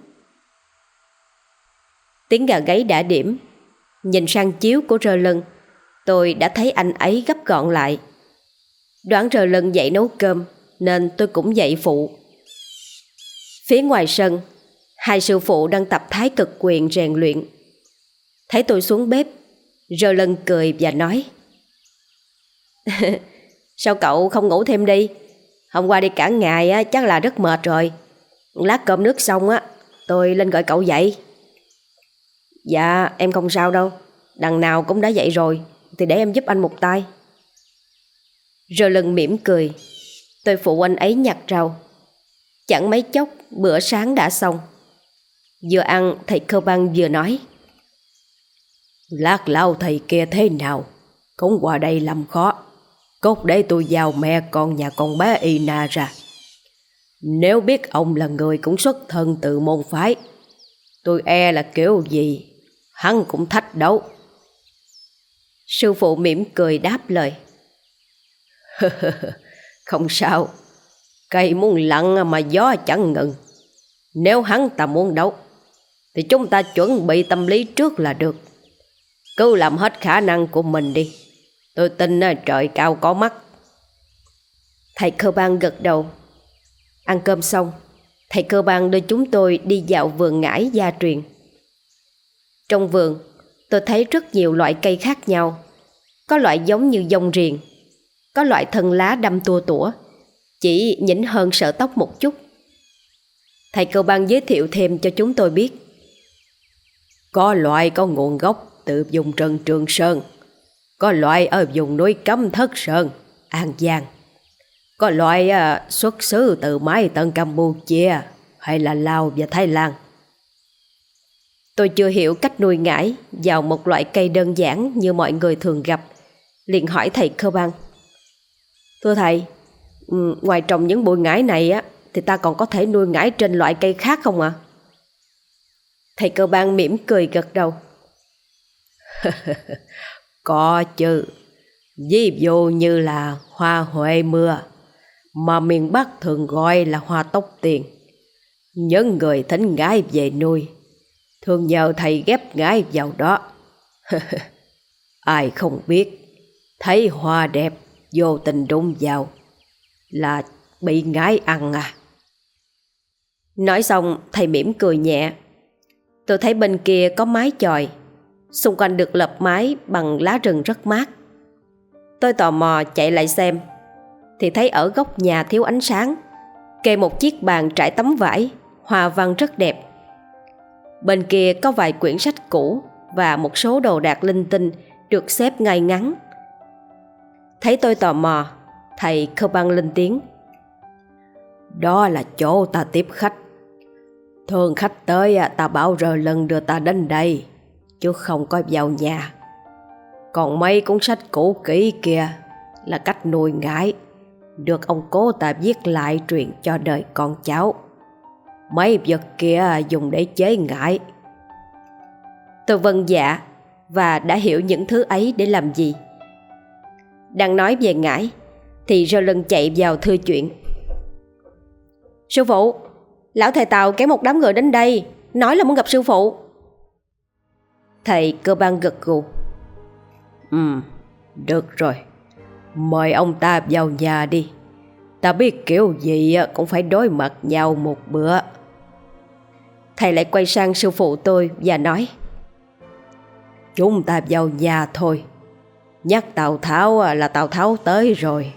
Tiếng gà gáy đã điểm. Nhìn sang chiếu của Rơ Lân, tôi đã thấy anh ấy gấp gọn lại. Đoán Rơ Lân dậy nấu cơm nên tôi cũng dậy phụ. Phía ngoài sân, hai sư phụ đang tập thái cực quyền rèn luyện. Thấy tôi xuống bếp, Rơ Lân cười và nói: Sao cậu không ngủ thêm đi? Hôm qua đi cả ngày chắc là rất mệt rồi. Lát cơm nước xong tôi lên gọi cậu dậy. Dạ em không sao đâu, đằng nào cũng đã dậy rồi thì để em giúp anh một tay. Rơ Lân mỉm cười. Tôi phụ anh ấy nhặt rau. Chẳng mấy chốc bữa sáng đã xong. Vừa ăn thầy Cơ Băng vừa nói: Lát lao thầy kia thế nào cũng qua đây làm khó. Cốt để tôi giao mẹ con nhà con bé Ina ra. Nếu biết ông là người cũng xuất thân từ môn phái, tôi e là kiểu gì hắn cũng thách đấu. Sư phụ mỉm cười đáp lời: Không sao, cây muốn lặng mà gió chẳng ngừng. Nếu hắn ta muốn đấu thì chúng ta chuẩn bị tâm lý trước là được. Cứ làm hết khả năng của mình đi, tôi tin trời cao có mắt. Thầy Cơ Băng gật đầu. Ăn cơm xong, thầy Cơ Băng đưa chúng tôi đi dạo vườn ngải gia truyền. Trong vườn, tôi thấy rất nhiều loại cây khác nhau. Có loại giống như dông riềng, có loại thân lá đâm tua tủa, chỉ nhỉnh hơn sợi tóc một chút. Thầy Cơ Băng giới thiệu thêm cho chúng tôi biết: Có loại có nguồn gốc từ vùng Trần Trường Sơn, có loại ở vùng núi Cấm Thất Sơn, An Giang, có loại xuất xứ từ Mái Tân Campuchia hay là Lào và Thái Lan. Tôi chưa hiểu cách nuôi ngải vào một loại cây đơn giản như mọi người thường gặp, liền hỏi thầy Cơ Băng: Thưa thầy, ngoài trồng những bụi ngải này thì ta còn có thể nuôi ngải trên loại cây khác không ạ? Thầy Cơ Băng mỉm cười gật đầu. Có chứ. Ví dụ như là hoa huệ mưa, mà miền Bắc thường gọi là hoa tóc tiền. Những người thỉnh ngải về nuôi thường nhờ thầy ghép ngải vào đó. Ai không biết Thấy hoa đẹp, vô tình đụng vào là bị ngái ăn à? Nói xong thầy mỉm cười nhẹ. Tôi thấy bên kia có mái chòi, xung quanh được lợp mái bằng lá rừng rất mát. Tôi tò mò chạy lại xem, thì thấy ở góc nhà thiếu ánh sáng, kê một chiếc bàn trải tấm vải, hoa văn rất đẹp. Bên kia có vài quyển sách cũ và một số đồ đạc linh tinh được xếp ngay ngắn. Thấy tôi tò mò, thầy Cơ Băng lên tiếng. Đó là chỗ ta tiếp khách. Thường khách tới ta bảo rồi lần đưa ta đến đây, chứ không có vào nhà. Còn mấy cuốn sách cũ kỹ kia là cách nuôi ngải, được ông cố ta viết lại truyền cho đời con cháu. Mấy vật kia dùng để chế ngải. Tôi vâng dạ và đã hiểu những thứ ấy để làm gì. Đang nói về ngải thì Rơ Lân chạy vào thưa chuyện. Sư phụ, lão thầy Tào kéo một đám người đến đây, nói là muốn gặp sư phụ. Thầy Cơ Băng gật gù. Được rồi, mời ông ta vào nhà đi. Ta biết kiểu gì cũng phải đối mặt nhau một bữa. Thầy lại quay sang sư phụ tôi và nói. Chúng ta vào nhà thôi. Nhắc Tào Tháo là Tào Tháo tới rồi.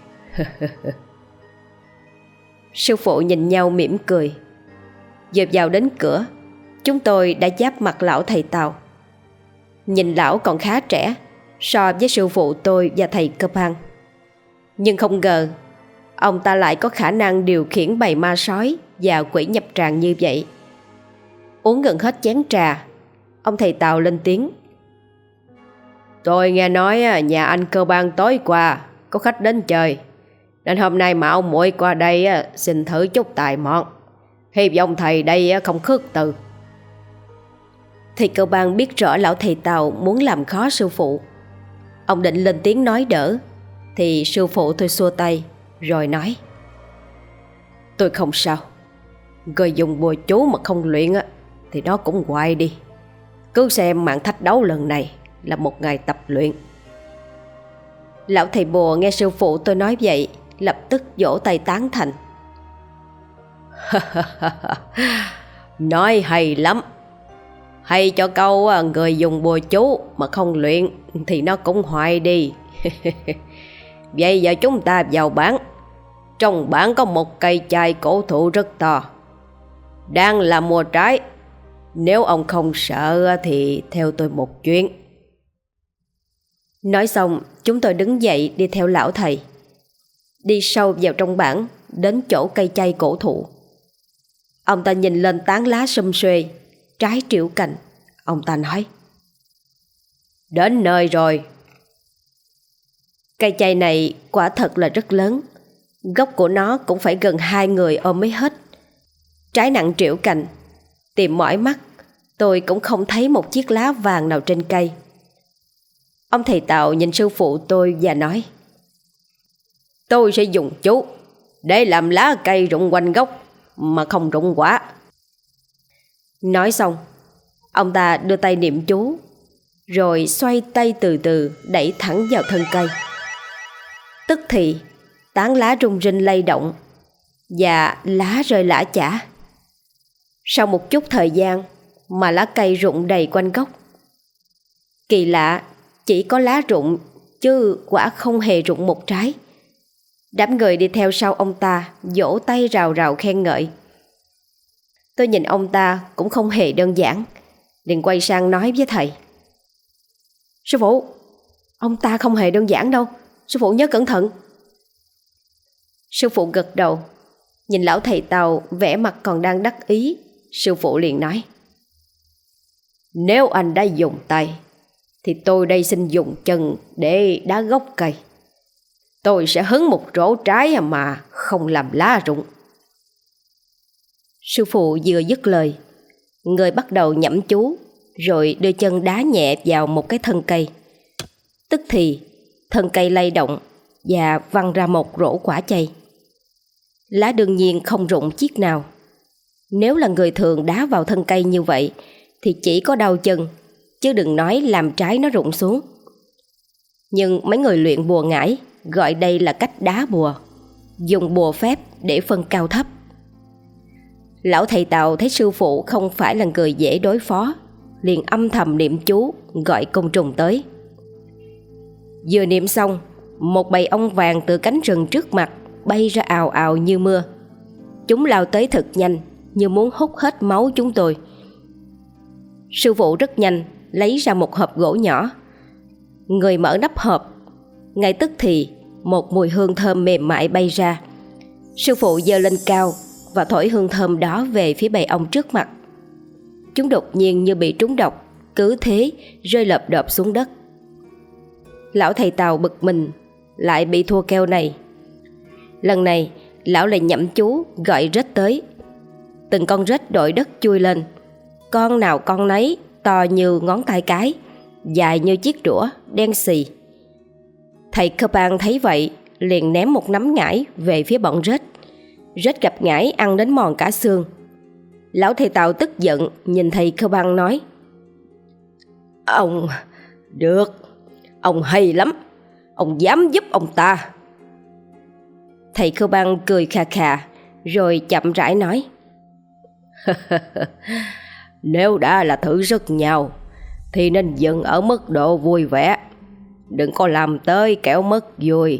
Sư phụ nhìn nhau mỉm cười. Vừa vào đến cửa, chúng tôi đã giáp mặt lão thầy Tào. Nhìn lão còn khá trẻ so với sư phụ tôi và thầy Cơ Băng. Nhưng không ngờ ông ta lại có khả năng điều khiển bầy ma sói và quỷ nhập tràng như vậy. Uống gần hết chén trà, ông thầy Tào lên tiếng. Tôi nghe nói nhà anh Cơ Băng tối qua có khách đến chơi, nên hôm nay mạo muội qua đây xin thử chút tài mọn. Hy vọng thầy đây không khước từ. Thầy Cơ Băng biết rõ lão thầy Tào muốn làm khó sư phụ. Ông định lên tiếng nói đỡ, thì sư phụ tôi xua tay rồi nói. Tôi không sao. Người dùng bùa chú mà không luyện thì nó cũng hoài đi. Cứ xem màn thách đấu lần này là một ngày tập luyện. Lão thầy bùa nghe sư phụ tôi nói vậy, lập tức vỗ tay tán thành. Nói hay lắm. Hay cho câu người dùng bùa chú mà không luyện thì nó cũng hoài đi. Vậy giờ chúng ta vào bản. Trong bản có một cây chai cổ thụ rất to, đang là mùa trái. Nếu ông không sợ thì theo tôi một chuyến. Nói xong chúng tôi đứng dậy đi theo lão thầy. Đi sâu vào trong bản, đến chỗ cây chai cổ thụ. Ông ta nhìn lên tán lá sum xuê, trái triệu cành. Ông ta nói. Đến nơi rồi. Cây chai này quả thật là rất lớn. Gốc của nó cũng phải gần 2 người ôm mới hết. Trái nặng triệu cành. Tìm mỏi mắt, tôi cũng không thấy một chiếc lá vàng nào trên cây. Ông thầy Tào nhìn sư phụ tôi và nói. Tôi sẽ dùng chú để làm lá cây rụng quanh gốc mà không rụng quả. Nói xong, ông ta đưa tay niệm chú, rồi xoay tay từ từ đẩy thẳng vào thân cây. Tức thì tán lá rung rinh lay động và lá rơi lả chả. Sau một chút thời gian mà lá cây rụng đầy quanh gốc. Kỳ lạ, chỉ có lá rụng chứ quả không hề rụng một trái. Đám người đi theo sau ông ta vỗ tay rào rào khen ngợi. Tôi nhìn ông ta cũng không hề đơn giản, liền quay sang nói với thầy. Sư phụ, ông ta không hề đơn giản đâu, sư phụ nhớ cẩn thận. Sư phụ gật đầu, nhìn lão thầy Tào vẻ mặt còn đang đắc ý. Sư phụ liền nói. Nếu anh đã dùng tay thì tôi đây xin dùng chân để đá gốc cây. Tôi sẽ hứng một rổ trái mà không làm lá rụng. Sư phụ vừa dứt lời, người bắt đầu nhẩm chú, rồi đưa chân đá nhẹ vào một cái thân cây. Tức thì thân cây lay động và văng ra một rổ quả chây. Lá đương nhiên không rụng chiếc nào. Nếu là người thường đá vào thân cây như vậy thì chỉ có đau chân, chứ đừng nói làm trái nó rụng xuống. Nhưng mấy người luyện bùa ngải gọi đây là cách đá bùa, dùng bùa phép để phân cao thấp. Lão thầy Tàu thấy sư phụ không phải là người dễ đối phó, liền âm thầm niệm chú gọi côn trùng tới. Vừa niệm xong, một bầy ong vàng từ cánh rừng trước mặt bay ra ào ào như mưa. Chúng lao tới thật nhanh, như muốn hút hết máu chúng tôi. Sư phụ rất nhanh lấy ra một hộp gỗ nhỏ. Người mở nắp hộp, ngay tức thì một mùi hương thơm mềm mại bay ra. Sư phụ giơ lên cao và thổi hương thơm đó về phía bầy ong trước mặt. Chúng đột nhiên như bị trúng độc, cứ thế rơi lợp đợp xuống đất. Lão thầy Tàu bực mình, lại bị thua keo này. Lần này lão lại nhẩm chú gọi rết tới. Từng con rết đội đất chui lên, con nào con nấy to như ngón tay cái, dài như chiếc đũa, đen xì. Thầy Cơ Bang thấy vậy liền ném một nắm ngải về phía bọn rết. Rết gặp ngải ăn đến mòn cả xương. Lão thầy Tàu tức giận nhìn thầy Cơ Bang nói: "Ông được, ông hay lắm, ông dám giúp ông ta." Thầy Cơ Bang cười khà khà rồi chậm rãi nói: "Nếu đã là thử sức nhau thì nên dừng ở mức độ vui vẻ, đừng có làm tới kẻo mất vui."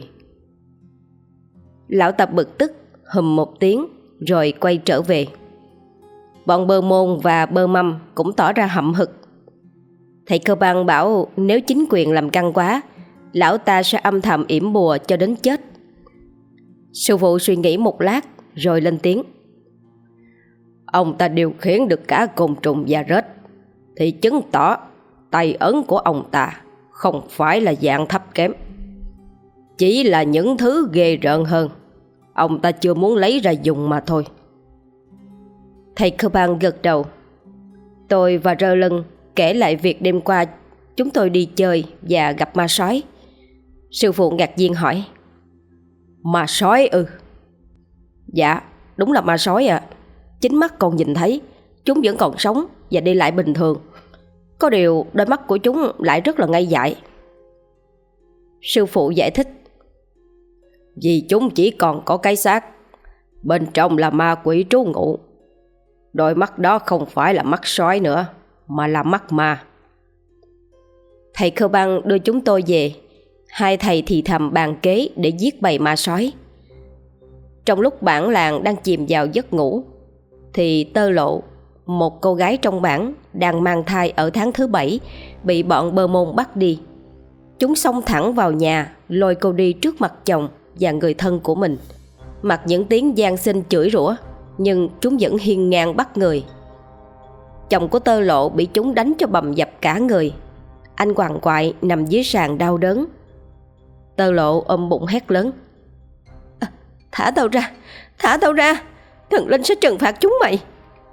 Lão Tập bực tức hùm một tiếng rồi quay trở về. Bọn Bơ Môn và Bơ Mâm cũng tỏ ra hậm hực. Thầy Cơ Bang bảo nếu chính quyền làm căng quá, lão ta sẽ âm thầm yểm bùa cho đến chết. Sư phụ suy nghĩ một lát rồi lên tiếng: "Ông ta điều khiển được cả côn trùng và rết, thì chứng tỏ tay ấn của ông ta không phải là dạng thấp kém. Chỉ là những thứ ghê rợn hơn, ông ta chưa muốn lấy ra dùng mà thôi." Thầy Cơ Bang gật đầu. Tôi và Rơ Lân kể lại việc đêm qua chúng tôi đi chơi và gặp ma sói. Sư phụ ngạc nhiên hỏi: "Ma sói ư?" "Dạ, đúng là ma sói ạ. Chính mắt con nhìn thấy, chúng vẫn còn sống và đi lại bình thường. Có điều đôi mắt của chúng lại rất là ngây dại." Sư phụ giải thích: "Vì chúng chỉ còn có cái xác, bên trong là ma quỷ trú ngụ. Đôi mắt đó không phải là mắt sói nữa, mà là mắt ma." Thầy Cơ Bang đưa chúng tôi về. Hai thầy thì thầm bàn kế để giết bầy ma sói. Trong lúc bản làng đang chìm vào giấc ngủ thì Tơ Lộ, một cô gái trong bản đang mang thai ở tháng thứ 7, bị bọn Bơ Môn bắt đi. Chúng xông thẳng vào nhà, lôi cô đi trước mặt chồng và người thân của mình. Mặc những tiếng van xin chửi rủa, nhưng chúng vẫn hiên ngang bắt người. Chồng của Tơ Lộ bị chúng đánh cho bầm dập cả người. Anh quằn quại nằm dưới sàn đau đớn. Tơ Lộ ôm bụng hét lớn: "Thả tao ra, thả tao ra, thần linh sẽ trừng phạt chúng mày."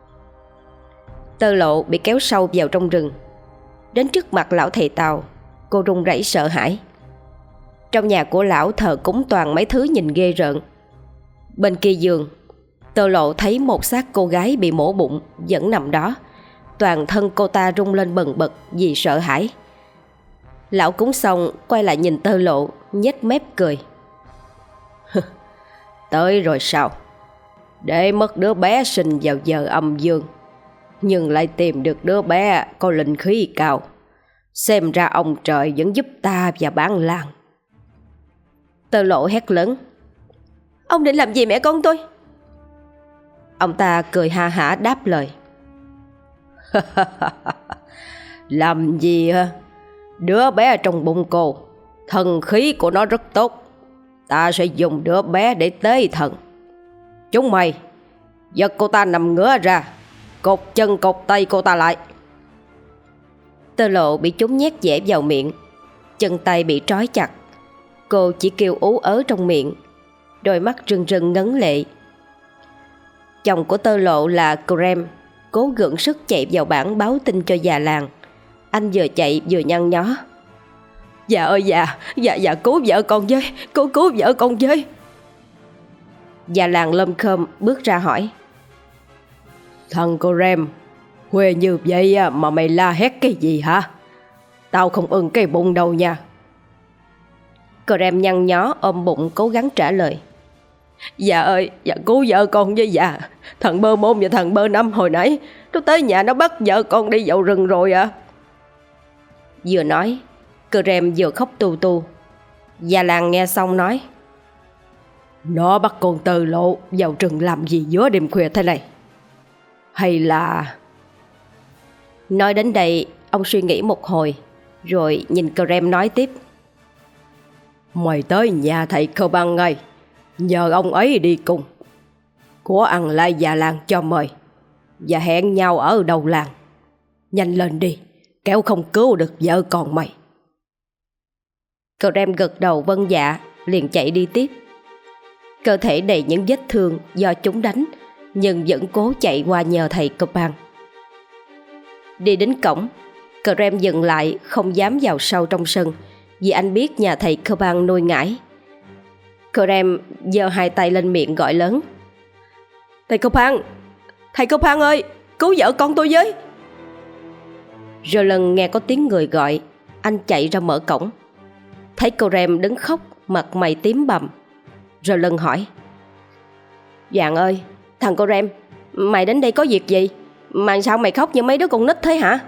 Tơ Lộ bị kéo sâu vào trong rừng. Đến trước mặt lão thầy Tàu, cô run rẩy sợ hãi. Trong nhà của lão thờ cúng toàn mấy thứ nhìn ghê rợn. Bên kia giường, Tơ Lộ thấy một xác cô gái bị mổ bụng vẫn nằm đó. Toàn thân cô ta rung lên bần bật vì sợ hãi. Lão cúng xong quay lại nhìn Tơ Lộ, nhếch mép cười: "Tới rồi sao? Để mất đứa bé sinh vào giờ âm dương, nhưng lại tìm được đứa bé có linh khí cao. Xem ra ông trời vẫn giúp ta và bản làng." Tơ Lộ hét lớn: "Ông định làm gì mẹ con tôi?" Ông ta cười ha hả đáp lời: "Làm gì hả? Đứa bé trong bụng cô, thần khí của nó rất tốt. Ta sẽ dùng đứa bé để tế thần. Chúng mày giật cô ta nằm ngửa ra, cột chân cột tay cô ta lại." Tơ Lộ bị chúng nhét dẻ vào miệng, chân tay bị trói chặt. Cô chỉ kêu ú ớ trong miệng, đôi mắt rưng rưng ngấn lệ. Chồng của Tơ Lộ là Krem cố gượng sức chạy vào bản báo tin cho già làng. Anh vừa chạy vừa nhăn nhó: "Dạ ơi dạ, dạ cứu vợ con với, cứu vợ con với." Già làng lơm khơm bước ra hỏi: "Thằng Krem, khuya như vậy mà mày la hét cái gì hả? Tao không ưng cái bụng đâu nha." Crem nhăn nhó ôm bụng cố gắng trả lời. Dạ ơi, dạ cứu vợ con với dạ. Thằng Bơ Môn và thằng Bơ Năm hồi nãy nó tới nhà nó bắt vợ con đi vào rừng rồi ạ. Vừa nói, Crem vừa khóc tu tu. Già làng nghe xong nói: Nó bắt con Tơ Lộ vào rừng làm gì giữa đêm khuya thế này? Hay là... Nói đến đây, ông suy nghĩ một hồi, rồi nhìn Crem nói tiếp: Mày tới nhà thầy Khơ Băng ngay, nhờ ông ấy đi cùng. Của ăn lại già làng cho mời, và hẹn nhau ở đầu làng. Nhanh lên đi, kéo không cứu được vợ con mày. Crem gật đầu vâng dạ, liền chạy đi tiếp. Cơ thể đầy những vết thương do chúng đánh, nhưng vẫn cố chạy qua nhờ thầy Khơ Băng. Đi đến cổng, Crem dừng lại, không dám vào sâu trong sân, vì anh biết nhà thầy Khơ Băng nuôi ngải. Crem giơ hai tay lên miệng gọi lớn: Thầy Khơ Băng! Thầy Khơ Băng ơi! Cứu vợ con tôi với! Rồi lần nghe có tiếng người gọi, anh chạy ra mở cổng. Thấy Crem đứng khóc, mặt mày tím bầm. Rồi lần hỏi: Dạng ơi, thằng Crem, mày đến đây có việc gì? Mà sao mày khóc như mấy đứa con nít thế hả?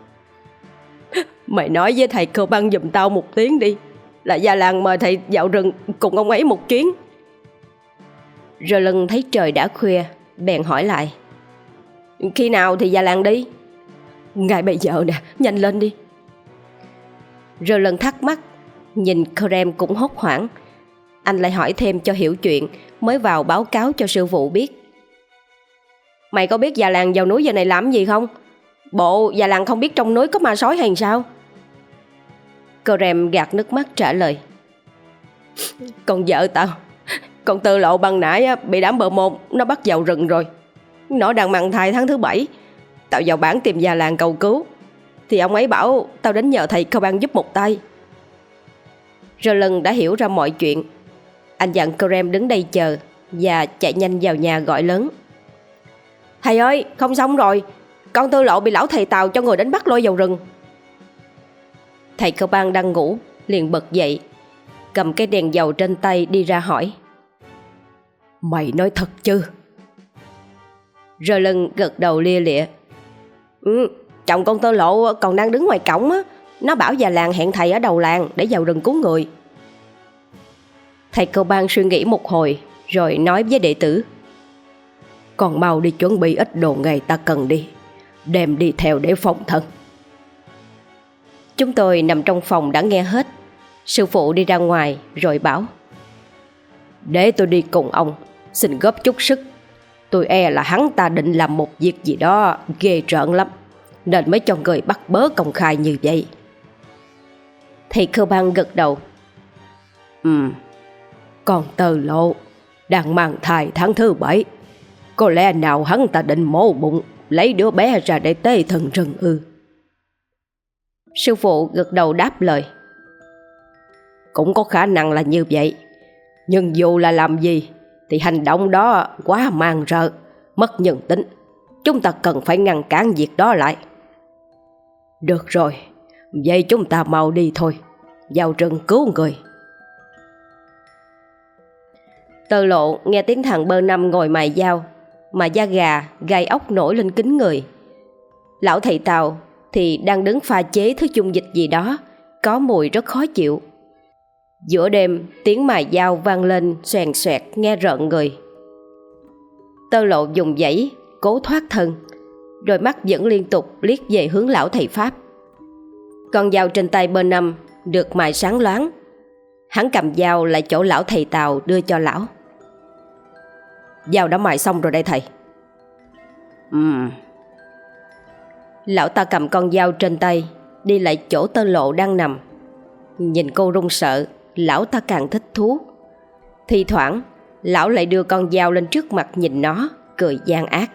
Mày nói với thầy Khơ Băng giùm tao một tiếng đi, là già làng mời thầy vào rừng cùng ông ấy một chuyến. Rồi lần thấy trời đã khuya, bèn hỏi lại: Khi nào thì già làng đi? Ngay bây giờ nè, nhanh lên đi. Rồi lần thắc mắc, nhìn Crem cũng hốt hoảng. Anh lại hỏi thêm cho hiểu chuyện, mới vào báo cáo cho sư phụ biết. Mày có biết già làng vào núi giờ này làm gì không? Bộ già làng không biết trong núi có ma sói hay sao? Crem gạt nước mắt trả lời: Con vợ tao, con Tơ Lộ ban nãy bị đám Bơ Môn nó bắt vào rừng rồi. Nó đang mang thai tháng thứ 7. Tao vào bản tìm già làng cầu cứu, thì ông ấy bảo tao đến nhờ thầy Khơ Băng giúp một tay. Rồi lần đã hiểu ra mọi chuyện. Anh dặn Crem đứng đây chờ, và chạy nhanh vào nhà gọi lớn: Thầy ơi, không xong rồi, con Tơ Lộ bị lão thầy Tàu cho người đánh bắt lôi vào rừng. Thầy Khơ Băng đang ngủ, liền bật dậy, cầm cái đèn dầu trên tay đi ra hỏi: Mày nói thật chứ? Rồi lần gật đầu lia lịa: Chồng con Tơ Lộ còn đang đứng ngoài cổng á. Nó bảo già làng hẹn thầy ở đầu làng để vào rừng cứu người. Thầy Khơ Băng suy nghĩ một hồi, rồi nói với đệ tử: Con mau đi chuẩn bị ít đồ nghề ta cần đi, đem đi theo để phòng thân. Chúng tôi nằm trong phòng đã nghe hết. Sư phụ đi ra ngoài rồi bảo: Để tôi đi cùng ông, xin góp chút sức. Tôi e là hắn ta định làm một việc gì đó ghê rợn lắm, nên mới cho người bắt bớ công khai như vậy. Thầy Khơ Băng gật đầu: Con Tơ Lộ đang mang thai tháng thứ 7. Có lẽ nào hắn ta định mổ bụng, lấy đứa bé ra để tế thần rừng ư? Sư phụ gật đầu đáp lời: Cũng có khả năng là như vậy. Nhưng dù là làm gì thì hành động đó quá man rợ, mất nhân tính. Chúng ta cần phải ngăn cản việc đó lại. Được rồi, vậy chúng ta mau đi thôi, vào rừng cứu người. Tơ Lộ nghe tiếng thằng Bơ Năm ngồi mài dao, mà da gà, gai ốc nổi lên kính người. Lão thầy Tàu thì đang đứng pha chế thứ dung dịch gì đó, có mùi rất khó chịu. Giữa đêm, tiếng mài dao vang lên xoèn xoẹt nghe rợn người. Tơ Lộ dùng dãy cố thoát thân, đôi mắt vẫn liên tục liếc về hướng lão thầy Pháp. Con dao trên tay Bơ Năm được mài sáng loáng. Hắn cầm dao lại chỗ lão thầy Tàu đưa cho lão. Dao đã mài xong rồi đây thầy. Lão ta cầm con dao trên tay, đi lại chỗ Tơ Lộ đang nằm. Nhìn cô run sợ, lão ta càng thích thú. Thì thoảng lão lại đưa con dao lên trước mặt nhìn nó, cười gian ác: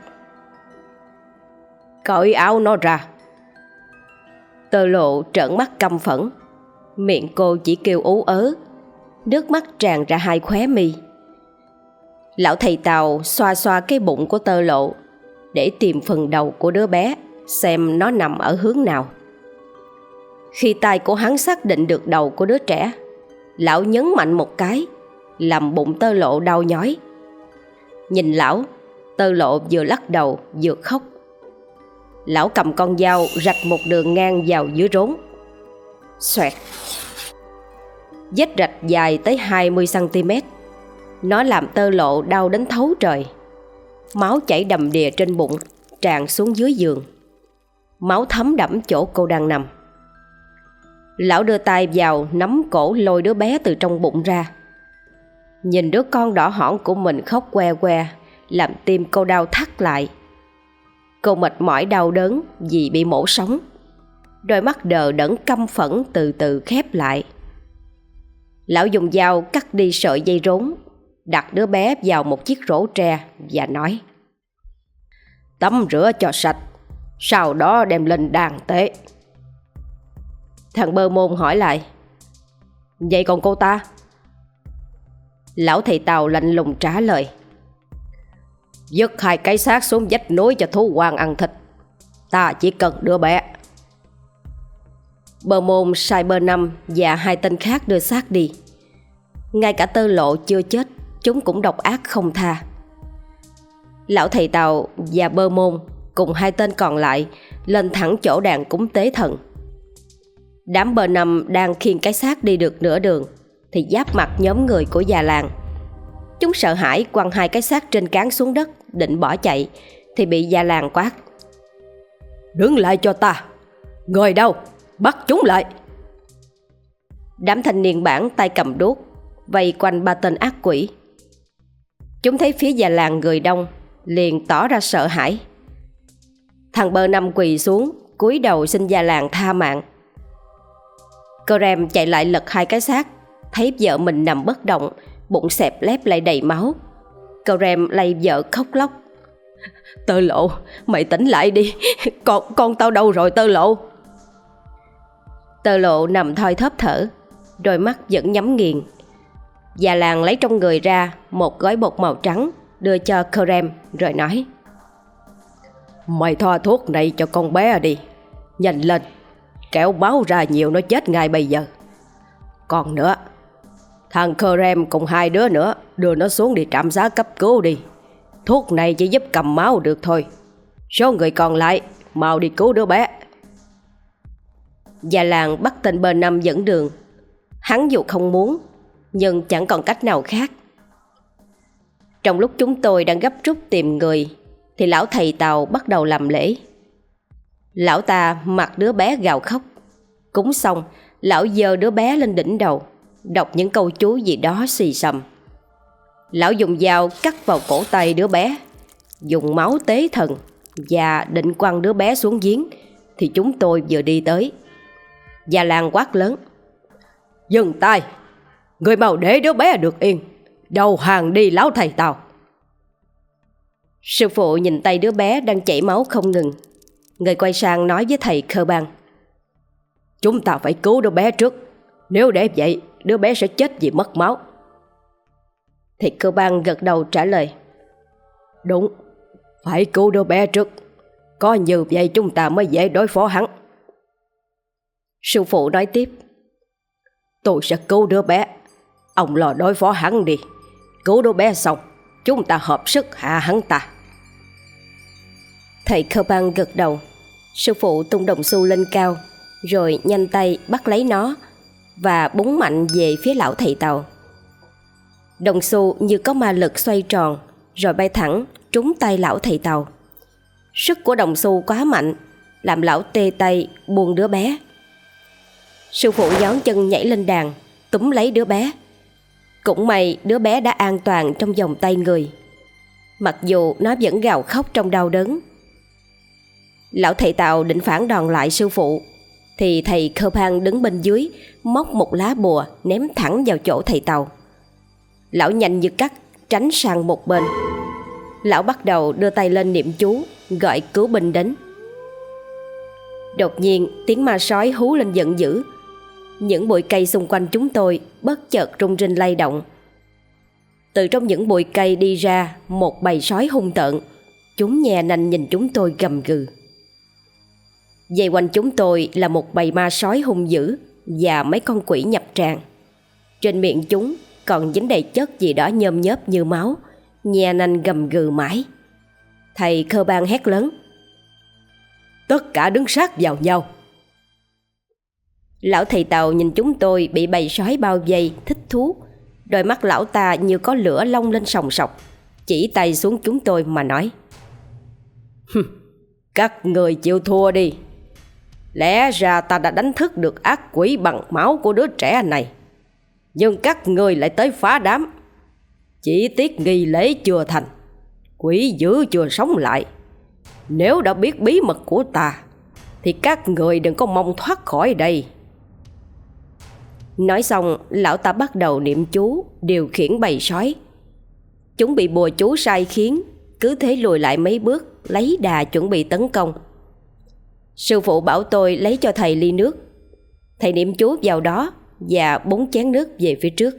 Cởi áo nó ra. Tơ Lộ trợn mắt căm phẫn. Miệng cô chỉ kêu ú ớ, nước mắt tràn ra hai khóe mi. Lão thầy Tàu xoa xoa cái bụng của Tơ Lộ để tìm phần đầu của đứa bé, xem nó nằm ở hướng nào. Khi tay của hắn xác định được đầu của đứa trẻ, Lão nhấn mạnh một cái, làm bụng Tơ Lộ đau nhói. Nhìn lão, Tơ Lộ vừa lắc đầu vừa khóc. Lão cầm con dao rạch một đường ngang vào dưới rốn. Xoẹt. Vết rạch dài tới 20 cm. Nó làm Tơ Lộ đau đến thấu trời. Máu chảy đầm đìa trên bụng, tràn xuống dưới giường. Máu thấm đẫm chỗ cô đang nằm. Lão đưa tay vào nắm cổ lôi đứa bé từ trong bụng ra. Nhìn đứa con đỏ hỏn của mình khóc que que, làm tim cô đau thắt lại. Cô mệt mỏi đau đớn vì bị mổ sống. Đôi mắt đờ đẫn căm phẫn từ từ khép lại. Lão dùng dao cắt đi sợi dây rốn, đặt đứa bé vào một chiếc rổ tre và nói: "Tắm rửa cho sạch, sau đó đem lên đàn tế." Thằng Bơ Môn hỏi lại: "Vậy còn cô ta?" Lão thầy Tàu lạnh lùng trả lời: "Vứt 2 cái xác xuống vách núi cho thú hoang ăn thịt. Ta chỉ cần đứa bé." Bơ Môn sai Bơ Năm và 2 tên khác đưa xác đi. Ngay cả Tơ Lộ chưa chết, chúng cũng độc ác không tha. Lão thầy Tàu và Bơ Môn cùng 2 tên còn lại lên thẳng chỗ đàn cúng tế thần. Đám Bơ Năm đang khiêng cái xác đi được nửa đường thì giáp mặt nhóm người của già làng. Chúng sợ hãi quăng 2 cái xác trên cán xuống đất định bỏ chạy thì bị già làng quát: "Đứng lại cho ta! Người đâu? Bắt chúng lại!" Đám thanh niên bản tay cầm đuốc vây quanh 3 tên ác quỷ. Chúng thấy phía già làng người đông liền tỏ ra sợ hãi. Thằng Bơ Năm quỳ xuống cúi đầu xin già làng tha mạng. Cơ Rem chạy lại lật 2 cái xác, thấy vợ mình nằm bất động, bụng xẹp lép lại đầy máu. Cơ Rem lay vợ khóc lóc: "Tơ Lộ, mày tỉnh lại đi, con tao đâu rồi Tơ Lộ?" Tơ Lộ nằm thoi thóp thở, đôi mắt vẫn nhắm nghiền. Già làng lấy trong người ra một gói bột màu trắng đưa cho Cơ Rem rồi nói: "Mày thoa thuốc này cho con bé đi, nhanh lên, kẻo báo ra nhiều nó chết ngay bây giờ. Còn nữa, thằng Cơ Rem cùng 2 đứa nữa đưa nó xuống đi trạm xá cấp cứu đi. Thuốc này chỉ giúp cầm máu được thôi. Số người còn lại mau đi cứu đứa bé." Già làng bắt tên Bơ Năm dẫn đường. Hắn dù không muốn, nhưng chẳng còn cách nào khác. Trong lúc chúng tôi đang gấp rút tìm người thì lão thầy Tàu bắt đầu làm lễ. Lão ta mặc đứa bé gào khóc. Cúng xong, lão giơ đứa bé lên đỉnh đầu, đọc những câu chú gì đó xì xầm. Lão dùng dao cắt vào cổ tay đứa bé, dùng máu tế thần và định quăng đứa bé xuống giếng thì chúng tôi vừa đi tới. Già làng quát lớn: "Dừng tay! Người mau để đứa bé được yên, đầu hàng đi lão thầy Tàu." Sư phụ nhìn tay đứa bé đang chảy máu không ngừng. Người quay sang nói với thầy Khơ Bang: "Chúng ta phải cứu đứa bé trước, nếu để vậy đứa bé sẽ chết vì mất máu." Thầy Khơ Bang gật đầu trả lời: "Đúng, phải cứu đứa bé trước, có như vậy chúng ta mới dễ đối phó hắn." Sư phụ nói tiếp: "Tôi sẽ cứu đứa bé, ông lo đối phó hắn đi. Cứu đứa bé xong, chúng ta hợp sức hạ hắn ta." Thầy Khơ Bang gật đầu. Sư phụ tung đồng xu lên cao, rồi nhanh tay bắt lấy nó và búng mạnh về phía lão thầy Tàu. Đồng xu như có ma lực xoay tròn, rồi bay thẳng trúng tay lão thầy Tàu. Sức của đồng xu quá mạnh, làm lão tê tay buông đứa bé. Sư phụ nhón chân nhảy lên đàn, túm lấy đứa bé. Cũng may đứa bé đã an toàn trong vòng tay người, mặc dù nó vẫn gào khóc trong đau đớn. Lão thầy Tàu định phản đòn lại sư phụ thì thầy Khơ Bang đứng bên dưới móc một lá bùa ném thẳng vào chỗ thầy Tàu. Lão nhanh như cắt tránh sang một bên. Lão bắt đầu đưa tay lên niệm chú gọi cứu binh đến. Đột nhiên tiếng ma sói hú lên giận dữ. Những bụi cây xung quanh chúng tôi bất chợt rung rinh lay động. Từ trong những bụi cây đi ra một bầy sói hung tợn. Chúng nhè nanh nhìn chúng tôi gầm gừ. Vây quanh chúng tôi là một bầy ma sói hung dữ và mấy con quỷ nhập tràng. Trên miệng chúng còn dính đầy chất gì đó nhôm nhớp như máu, nhe nanh gầm gừ mãi. Thầy Khơ Ban hét lớn: Tất cả đứng sát vào nhau. Lão thầy Tàu nhìn chúng tôi bị bầy sói bao vây, thích thú. Đôi mắt lão ta như có lửa long lên sòng sọc, chỉ tay xuống chúng tôi mà nói: Các người chịu thua đi. Lẽ ra ta đã đánh thức được ác quỷ bằng máu của đứa trẻ này, nhưng các người lại tới phá đám. Chỉ tiếc nghi lễ chưa thành, quỷ dữ chưa sống lại. Nếu đã biết bí mật của ta thì các người đừng có mong thoát khỏi đây. Nói xong, lão ta bắt đầu niệm chú điều khiển bầy sói. Chúng bị bùa chú sai khiến, cứ thế lùi lại mấy bước, lấy đà chuẩn bị tấn công. Sư phụ bảo tôi lấy cho thầy ly nước. Thầy niệm chú vào đó và 4 chén nước về phía trước.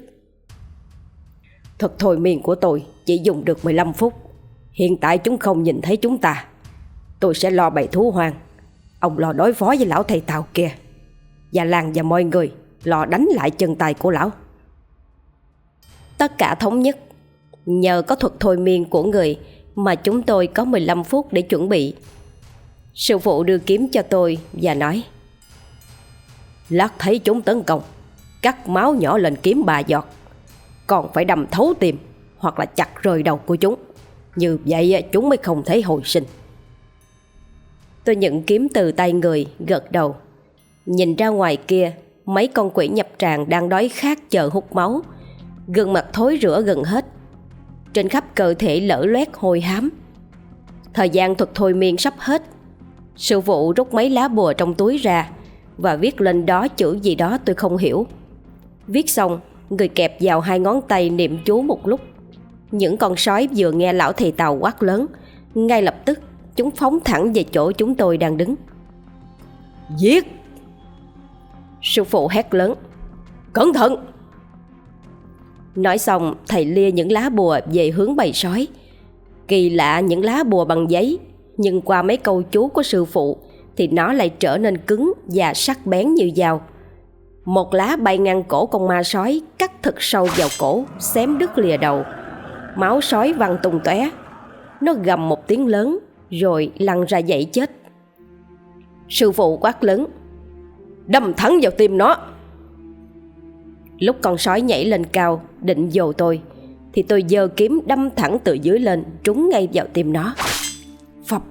Thuật thôi miên của tôi chỉ dùng được 15 phút. Hiện tại chúng không nhìn thấy chúng ta. Tôi sẽ lo bầy thú hoang, ông lo đối phó với lão thầy Tàu kia, và làng và mọi người lo đánh lại chân tay của lão. Tất cả thống nhất. Nhờ có thuật thôi miên của người mà chúng tôi có 15 phút để chuẩn bị. Sư phụ đưa kiếm cho tôi và nói: Lát thấy chúng tấn công, cắt máu nhỏ lên kiếm 3 giọt, còn phải đâm thấu tim hoặc là chặt rời đầu của chúng. Như vậy chúng mới không thể hồi sinh. Tôi nhận kiếm từ tay người, gật đầu. Nhìn ra ngoài kia, mấy con quỷ nhập tràng đang đói khát chờ hút máu, gương mặt thối rữa gần hết, trên khắp cơ thể lở loét hôi hám. Thời gian thuật thôi miên sắp hết. Sư phụ rút mấy lá bùa trong túi ra và viết lên đó chữ gì đó tôi không hiểu. Viết xong, người kẹp vào 2 ngón tay niệm chú một lúc. Những con sói vừa nghe lão thầy Tàu quát lớn, ngay lập tức chúng phóng thẳng về chỗ chúng tôi đang đứng. Giết! Sư phụ hét lớn: Cẩn thận! Nói xong, thầy lia những lá bùa về hướng bầy sói. Kỳ lạ, những lá bùa bằng giấy, nhưng qua mấy câu chú của sư phụ thì nó lại trở nên cứng và sắc bén như dao. Một lá bay ngang cổ con ma sói, cắt thật sâu vào cổ, xém đứt lìa đầu. Máu sói văng tung tóe. Nó gầm một tiếng lớn rồi lăn ra dãy chết. Sư phụ quát lớn: Đâm thẳng vào tim nó! Lúc con sói nhảy lên cao định dồ tôi thì tôi giơ kiếm đâm thẳng từ dưới lên, trúng ngay vào tim nó. Phập!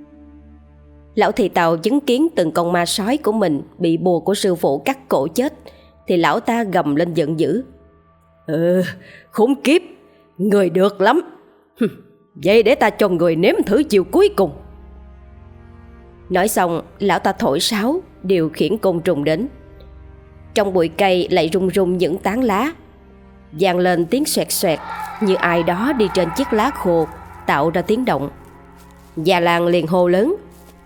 Lão thầy Tàu chứng kiến từng con ma sói của mình bị bùa của sư phụ cắt cổ chết thì lão ta gầm lên giận dữ: Khốn kiếp! Người được lắm! Vậy để ta cho người nếm thử chiều cuối cùng. Nói xong, lão ta thổi sáo điều khiển côn trùng đến. Trong bụi cây lại rung rung những tán lá, vang lên tiếng xoẹt xoẹt như ai đó đi trên chiếc lá khô, tạo ra tiếng động. Già làng liền hô lớn: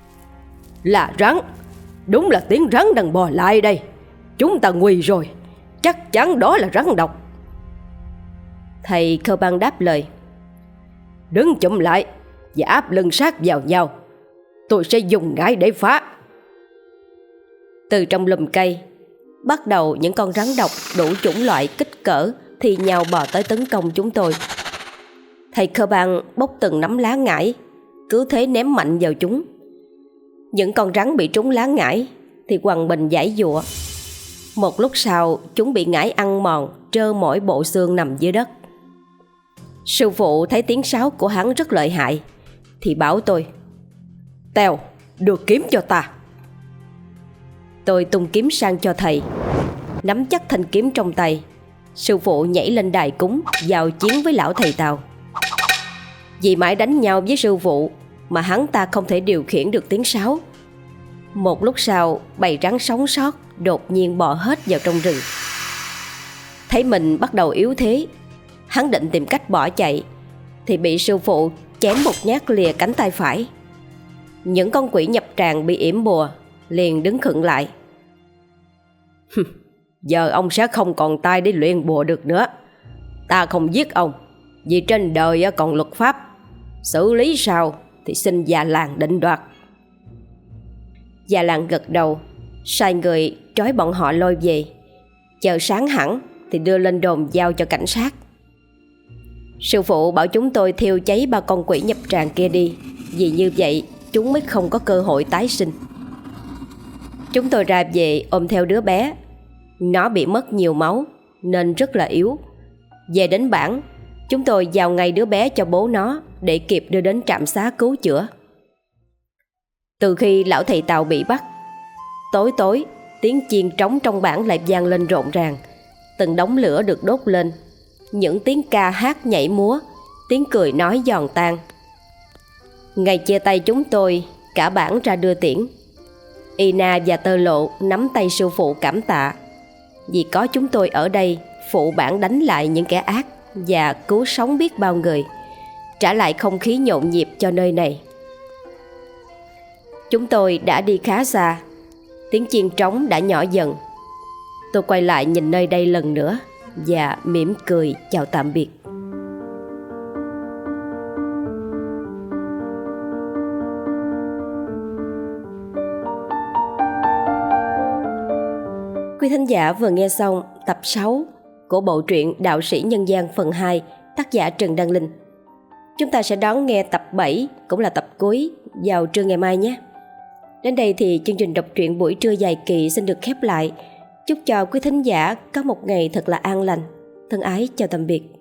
Là rắn! Đúng là tiếng rắn đang bò lại đây. Chúng ta nguy rồi, chắc chắn đó là rắn độc. Thầy Khơ Ban đáp lời: Đứng chụm lại và áp lưng sát vào nhau. Tôi sẽ dùng ngải để phá. Từ trong lùm cây, bắt đầu những con rắn độc đủ chủng loại kích cỡ thì nhào bò tới tấn công chúng tôi. Thầy Khơ Ban bốc từng nắm lá ngải, cứ thế ném mạnh vào chúng. Những con rắn bị trúng lá ngải thì quằn bình giãy giụa. Một lúc sau, chúng bị ngải ăn mòn, trơ mỗi bộ xương nằm dưới đất. Sư phụ thấy tiếng sáo của hắn rất lợi hại thì bảo tôi: Tèo, đưa kiếm cho ta. Tôi tung kiếm sang cho thầy. Nắm chắc thanh kiếm trong tay, sư phụ nhảy lên đài cúng vào chiến với lão thầy Tàu. Vì mãi đánh nhau với sư phụ mà hắn ta không thể điều khiển được tiếng sáo. Một lúc sau, bầy rắn sống sót đột nhiên bò hết vào trong rừng. Thấy mình bắt đầu yếu thế, hắn định tìm cách bỏ chạy thì bị sư phụ chém một nhát lìa cánh tay phải. Những con quỷ nhập tràng bị yểm bùa liền đứng khựng lại. Giờ ông sẽ không còn tay để luyện bùa được nữa. Ta không giết ông, vì trên đời còn luật pháp. Xử lý sao thì xin già làng định đoạt. Già làng gật đầu, sai người trói bọn họ lôi về. Chờ sáng hẳn thì đưa lên đồn giao cho cảnh sát. Sư phụ bảo chúng tôi thiêu cháy 3 con quỷ nhập tràng kia đi, vì như vậy chúng mới không có cơ hội tái sinh. Chúng tôi ra về ôm theo đứa bé. Nó bị mất nhiều máu nên rất là yếu. Về đến bản, chúng tôi giao ngay đứa bé cho bố nó để kịp đưa đến trạm xá cứu chữa. Từ khi lão thầy Tàu bị bắt, tối tối tiếng chiên trống trong bản lại vang lên rộn ràng. Từng đống lửa được đốt lên, những tiếng ca hát nhảy múa, tiếng cười nói giòn tan. Ngày chia tay chúng tôi, cả bản ra đưa tiễn. Ina và Tơ Lộ nắm tay sư phụ cảm tạ, vì có chúng tôi ở đây phụ bản đánh lại những kẻ ác và cứu sống biết bao người, trả lại không khí nhộn nhịp cho nơi này. Chúng tôi đã đi khá xa, tiếng chiên trống đã nhỏ dần. Tôi quay lại nhìn nơi đây lần nữa và mỉm cười chào tạm biệt. Quý thính giả vừa nghe xong tập 6 của bộ truyện Đạo sĩ Nhân gian phần 2, tác giả Trần Đăng Linh. Chúng ta sẽ đón nghe tập 7, cũng là tập cuối, vào trưa ngày mai nhé. Đến đây thì chương trình đọc truyện buổi trưa dài kỳ xin được khép lại. Chúc cho quý thính giả có một ngày thật là an lành. Thân ái chào tạm biệt.